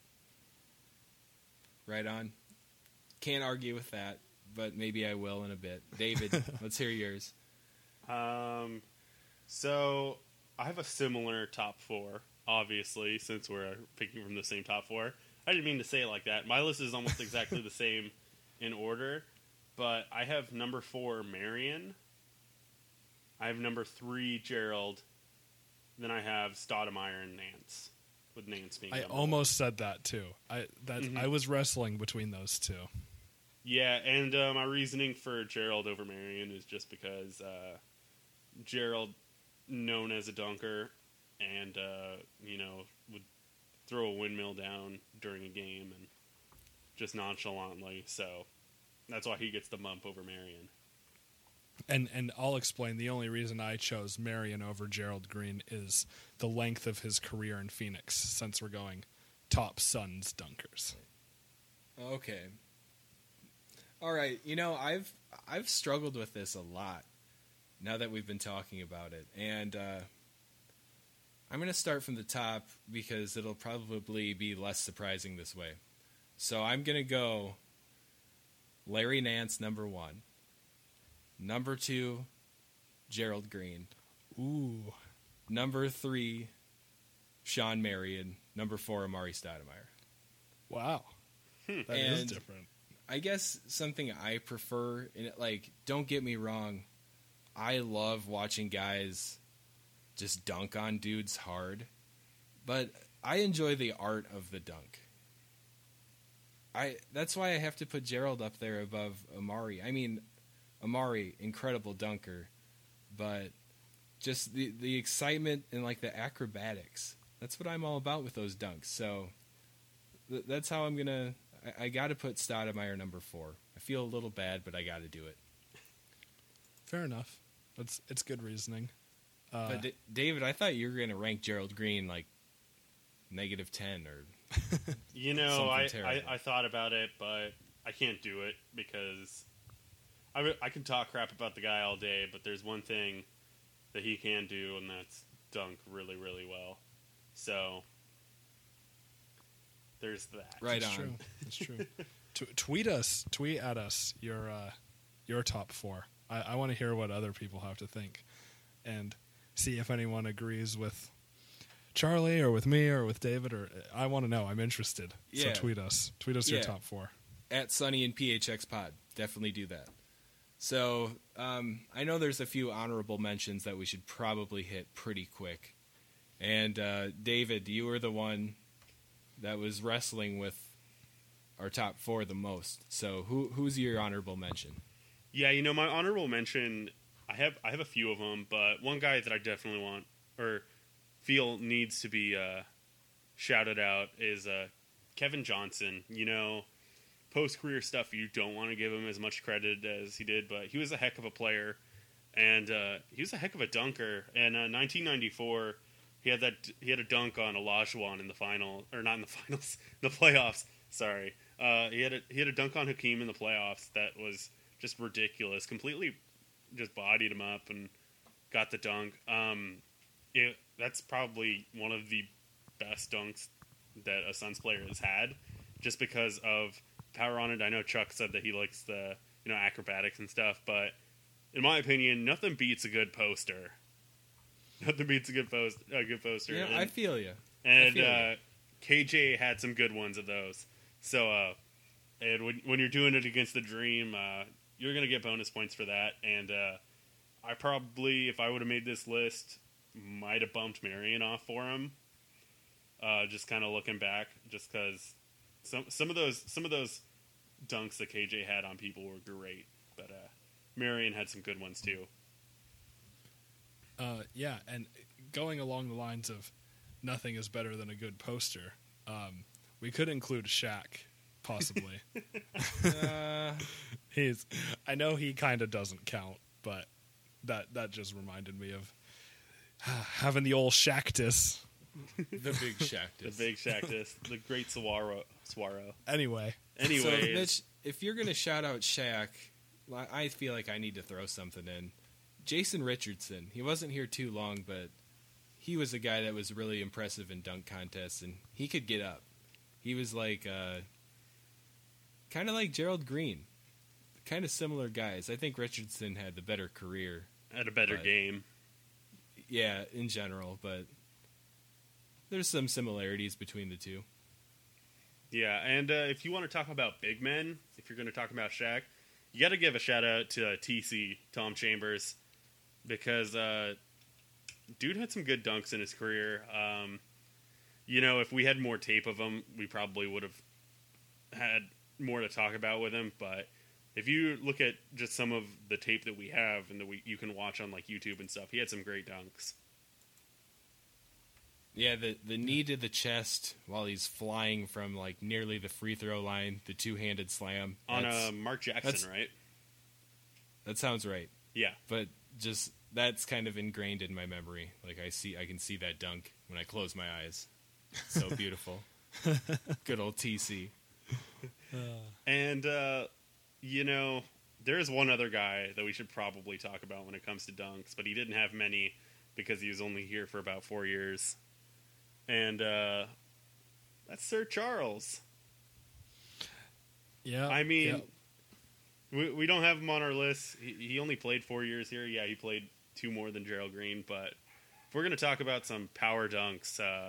Right on. Can't argue with that, but maybe I will in a bit. David, let's hear yours. Um, so I have a similar top four, obviously, since we're picking from the same top four. I didn't mean to say it like that. My list is almost exactly the same in order, but I have number four, Marion. I have number three, Gerald. Then I have Stoudemire and Nance, with Nance being I number almost said that too. I that Mhm. I was wrestling between those two. Yeah, and uh, my reasoning for Gerald over Marion is just because uh, Gerald, known as a dunker, and uh, you know would throw a windmill down during a game and just nonchalantly. So that's why he gets the bump over Marion. And and I'll explain. The only reason I chose Marion over Gerald Green is the length of his career in Phoenix. Since we're going top Suns dunkers. Okay. All right. You know, I've I've struggled with this a lot now that we've been talking about it. And uh, I'm going to start from the top because it'll probably be less surprising this way. So I'm going to go Larry Nance, number one. Number two, Gerald Green. Ooh, Number three, Sean Marion. Number four, Amari Stoudemire. wow, that is And- different. I guess something I prefer, in it, like, don't get me wrong, I love watching guys just dunk on dudes hard, but I enjoy the art of the dunk. I that's why I have to put Gerald up there above Amari. I mean, Amari, incredible dunker, but just the the excitement and like the acrobatics. That's what I'm all about with those dunks. So th- that's how I'm gonna. I, I got to put Stoudemire number four. I feel a little bad, but I got to do it. Fair enough. It's it's good reasoning. Uh, But D- David, I thought you were gonna rank Gerald Green like negative ten or. You know, Something I, I, terrible. I thought about it, but I can't do it because I, re- I can talk crap about the guy all day, but there's one thing that he can do, and that's dunk really, really well. So there's that. Right it's on. true. It's true. T- tweet us. Tweet at us your uh, your top four. I, I want to hear what other people have to think, and see if anyone agrees with Charlie or with me or with David. Or I want to know. I'm interested. Yeah. So tweet us. Tweet us your Yeah. top four. At Sunny and P H X Pod. Definitely do that. So, um, I know there's a few honorable mentions that we should probably hit pretty quick. And, uh, David, you were the one that was wrestling with our top four the most. So, who who's your honorable mention? Yeah, you know, my honorable mention, I have I have a few of them, but one guy that I definitely want or feel needs to be uh, shouted out is uh, Kevin Johnson. You know, post-career stuff, you don't want to give him as much credit as he did, but he was a heck of a player, and uh, he was a heck of a dunker. And uh, nineteen ninety-four, he had that he had a dunk on Olajuwon in the final, or not in the finals, the playoffs. Sorry, uh, he had a he had a dunk on Hakeem in the playoffs that was just ridiculous. Completely, just bodied him up and got the dunk. Um, it, that's probably one of the best dunks that a Suns player has had, just because of power on it. I know Chuck said that he likes the you know acrobatics and stuff, but in my opinion, nothing beats a good poster. Nothing beats a good post a good poster. Yeah, and I feel you. and feel uh, K J had some good ones of those. So, uh, and when when you're doing it against the Dream, uh, you're gonna get bonus points for that. And uh, I probably, if I would have made this list, might have bumped Marion off for him. Uh, just kind of looking back, just because some some of those some of those dunks that K J had on people were great, but uh, Marion had some good ones too. Uh, yeah, and going along the lines of nothing is better than a good poster, um, we could include Shaq, possibly. Uh, He's, I know he kind of doesn't count, but that that just reminded me of having the old Shactus. the big The Shactus. big Shactus, the great Swaro. Swaro. Anyway, So, Anyways, Mitch, if you're going to shout out Shaq, I I feel like I need to throw something in. Jason Richardson. He wasn't here too long, but he was a guy that was really impressive in dunk contests, and he could get up. He was like, uh, kind of like Gerald Green. Kind of similar guys. I think Richardson had the better career. had a better but- game. Yeah, in general, but there's some similarities between the two. Yeah, and uh, if you want to talk about big men, if you're going to talk about Shaq, you got to give a shout out to uh, T C, Tom Chambers, because uh, dude had some good dunks in his career. Um, you know, if we had more tape of him, we probably would have had more to talk about with him. But if you look at just some of the tape that we have and that we you can watch on like YouTube and stuff, he had some great dunks. Yeah, the the knee to the chest while he's flying from like nearly the free throw line, the two handed slam On that's- uh, Mark Jackson, that's- right? that sounds right. Yeah. But just that's kind of ingrained in my memory. Like I see, I can see that dunk when I close my eyes. So beautiful. Good old T C. And, uh, you know, there is one other guy that we should probably talk about when it comes to dunks, but he didn't have many because he was only here for about four years. And uh, that's Sir Charles. yeah. I mean, yeah. we, we don't have him on our list. He, he only played four years here. Yeah, he played two more than Gerald Green. But if we're going to talk about some power dunks, uh,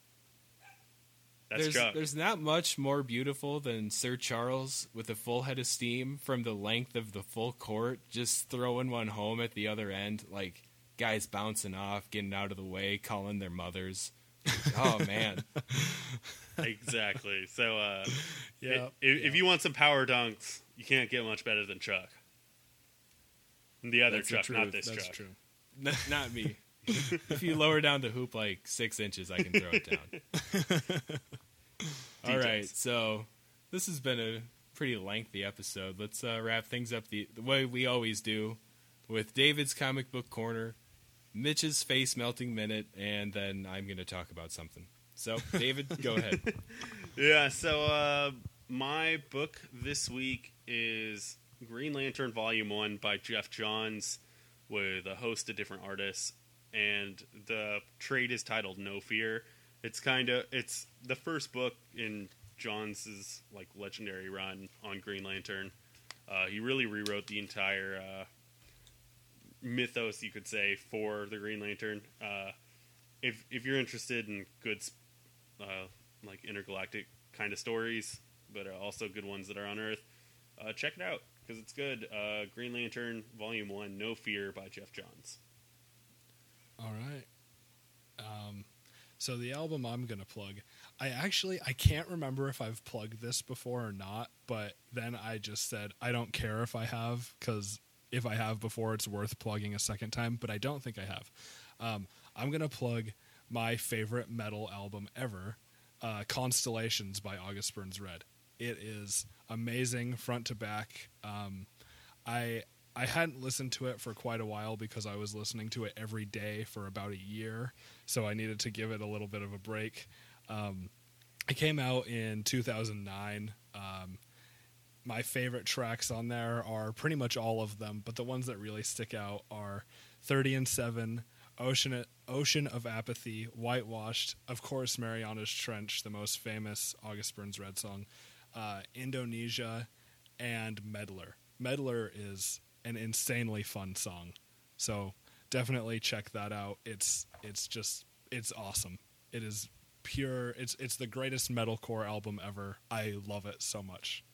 that's There's Chuck. there's not much more beautiful than Sir Charles with a full head of steam from the length of the full court, just throwing one home at the other end, like guys bouncing off, getting out of the way, calling their mothers. Oh man. Exactly. So, uh, Yeah, i- if, yeah. if you want some power dunks, you can't get much better than Chuck. And the other That's the Chuck, not truth. this That's Chuck. true. N- not me. If you lower down the hoop like six inches, I can throw it down. All right, Details. so this has been a pretty lengthy episode. Let's uh, wrap things up the, the way we always do with David's comic book corner, Mitch's face melting minute, and then I'm going to talk about something. So, David, go ahead. Yeah, so uh, my book this week is Green Lantern Volume one by Jeff Johns with a host of different artists. And the trade is titled No Fear. It's kind of, it's the first book in Johns' like legendary run on Green Lantern. Uh, he really rewrote the entire uh, mythos, you could say, for the Green Lantern. Uh, if if you're interested in good, uh, like intergalactic kind of stories, but uh, also good ones that are on Earth, uh, check it out because it's good. Uh, Green Lantern Volume One, No Fear by Jeff Johns. All right. Um, so the album I'm going to plug, I actually, I can't remember if I've plugged this before or not, but then I just said, I don't care if I have, because if I have before, it's worth plugging a second time, but I don't think I have. Um, I'm going to plug my favorite metal album ever, uh, Constellations by August Burns Red. It is amazing front to back. Um, I I hadn't listened to it for quite a while because I was listening to it every day for about a year, so I needed to give it a little bit of a break. Um, it came out in two thousand nine. Um, my favorite tracks on there are pretty much all of them, but the ones that really stick out are thirty and seven, Ocean, Ocean of Apathy, Whitewashed, of course Mariana's Trench, the most famous August Burns Red song, uh, Indonesia, and Meddler. Meddler is an insanely fun song, so definitely check that out. It's it's just it's awesome. It is pure. It's it's the greatest metalcore album ever. I love it so much.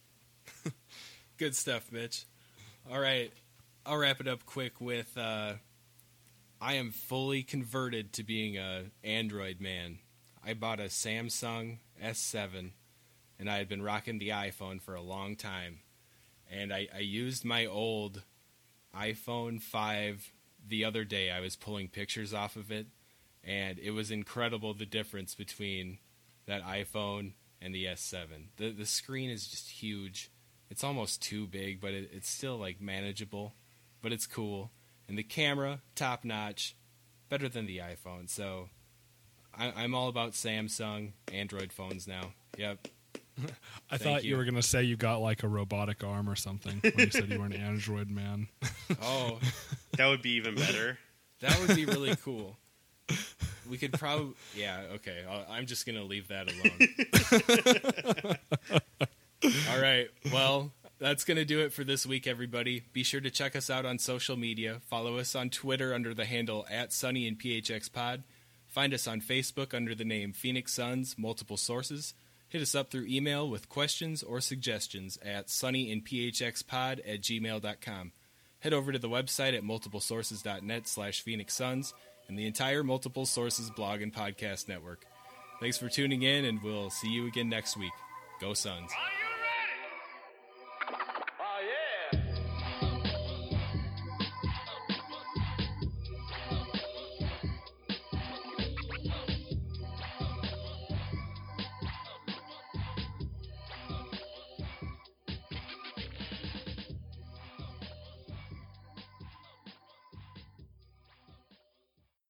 Good stuff, Mitch. All right, I'll wrap it up quick with uh, I am fully converted to being a Android man. I bought a Samsung S seven, and I had been rocking the iPhone for a long time. And I, I used my old iPhone five the other day. I was pulling pictures off of it, and it was incredible the difference between that iPhone and the S seven. The the screen is just huge. It's almost too big, but it, it's still like manageable, but it's cool. And the camera, top notch, better than the iPhone. So I, I'm all about Samsung Android phones now. Yep. I Thank thought you. you were going to say you got like a robotic arm or something when you said you were an Android man. Oh, That would be even better. that would be really cool. We could probably, yeah, okay. I'll, I'm just going to leave that alone. All right. Well, that's going to do it for this week, everybody. Be sure to check us out on social media. Follow us on Twitter under the handle at Sunny and P H X Pod. Find us on Facebook under the name Phoenix Suns Multiple Sources. Hit us up through email with questions or suggestions at sunnyandphxpod at gmail dot com. Head over to the website at multiplesources.net slash Phoenix Suns and the entire Multiple Sources blog and podcast network. Thanks for tuning in, and we'll see you again next week. Go Suns. Fire!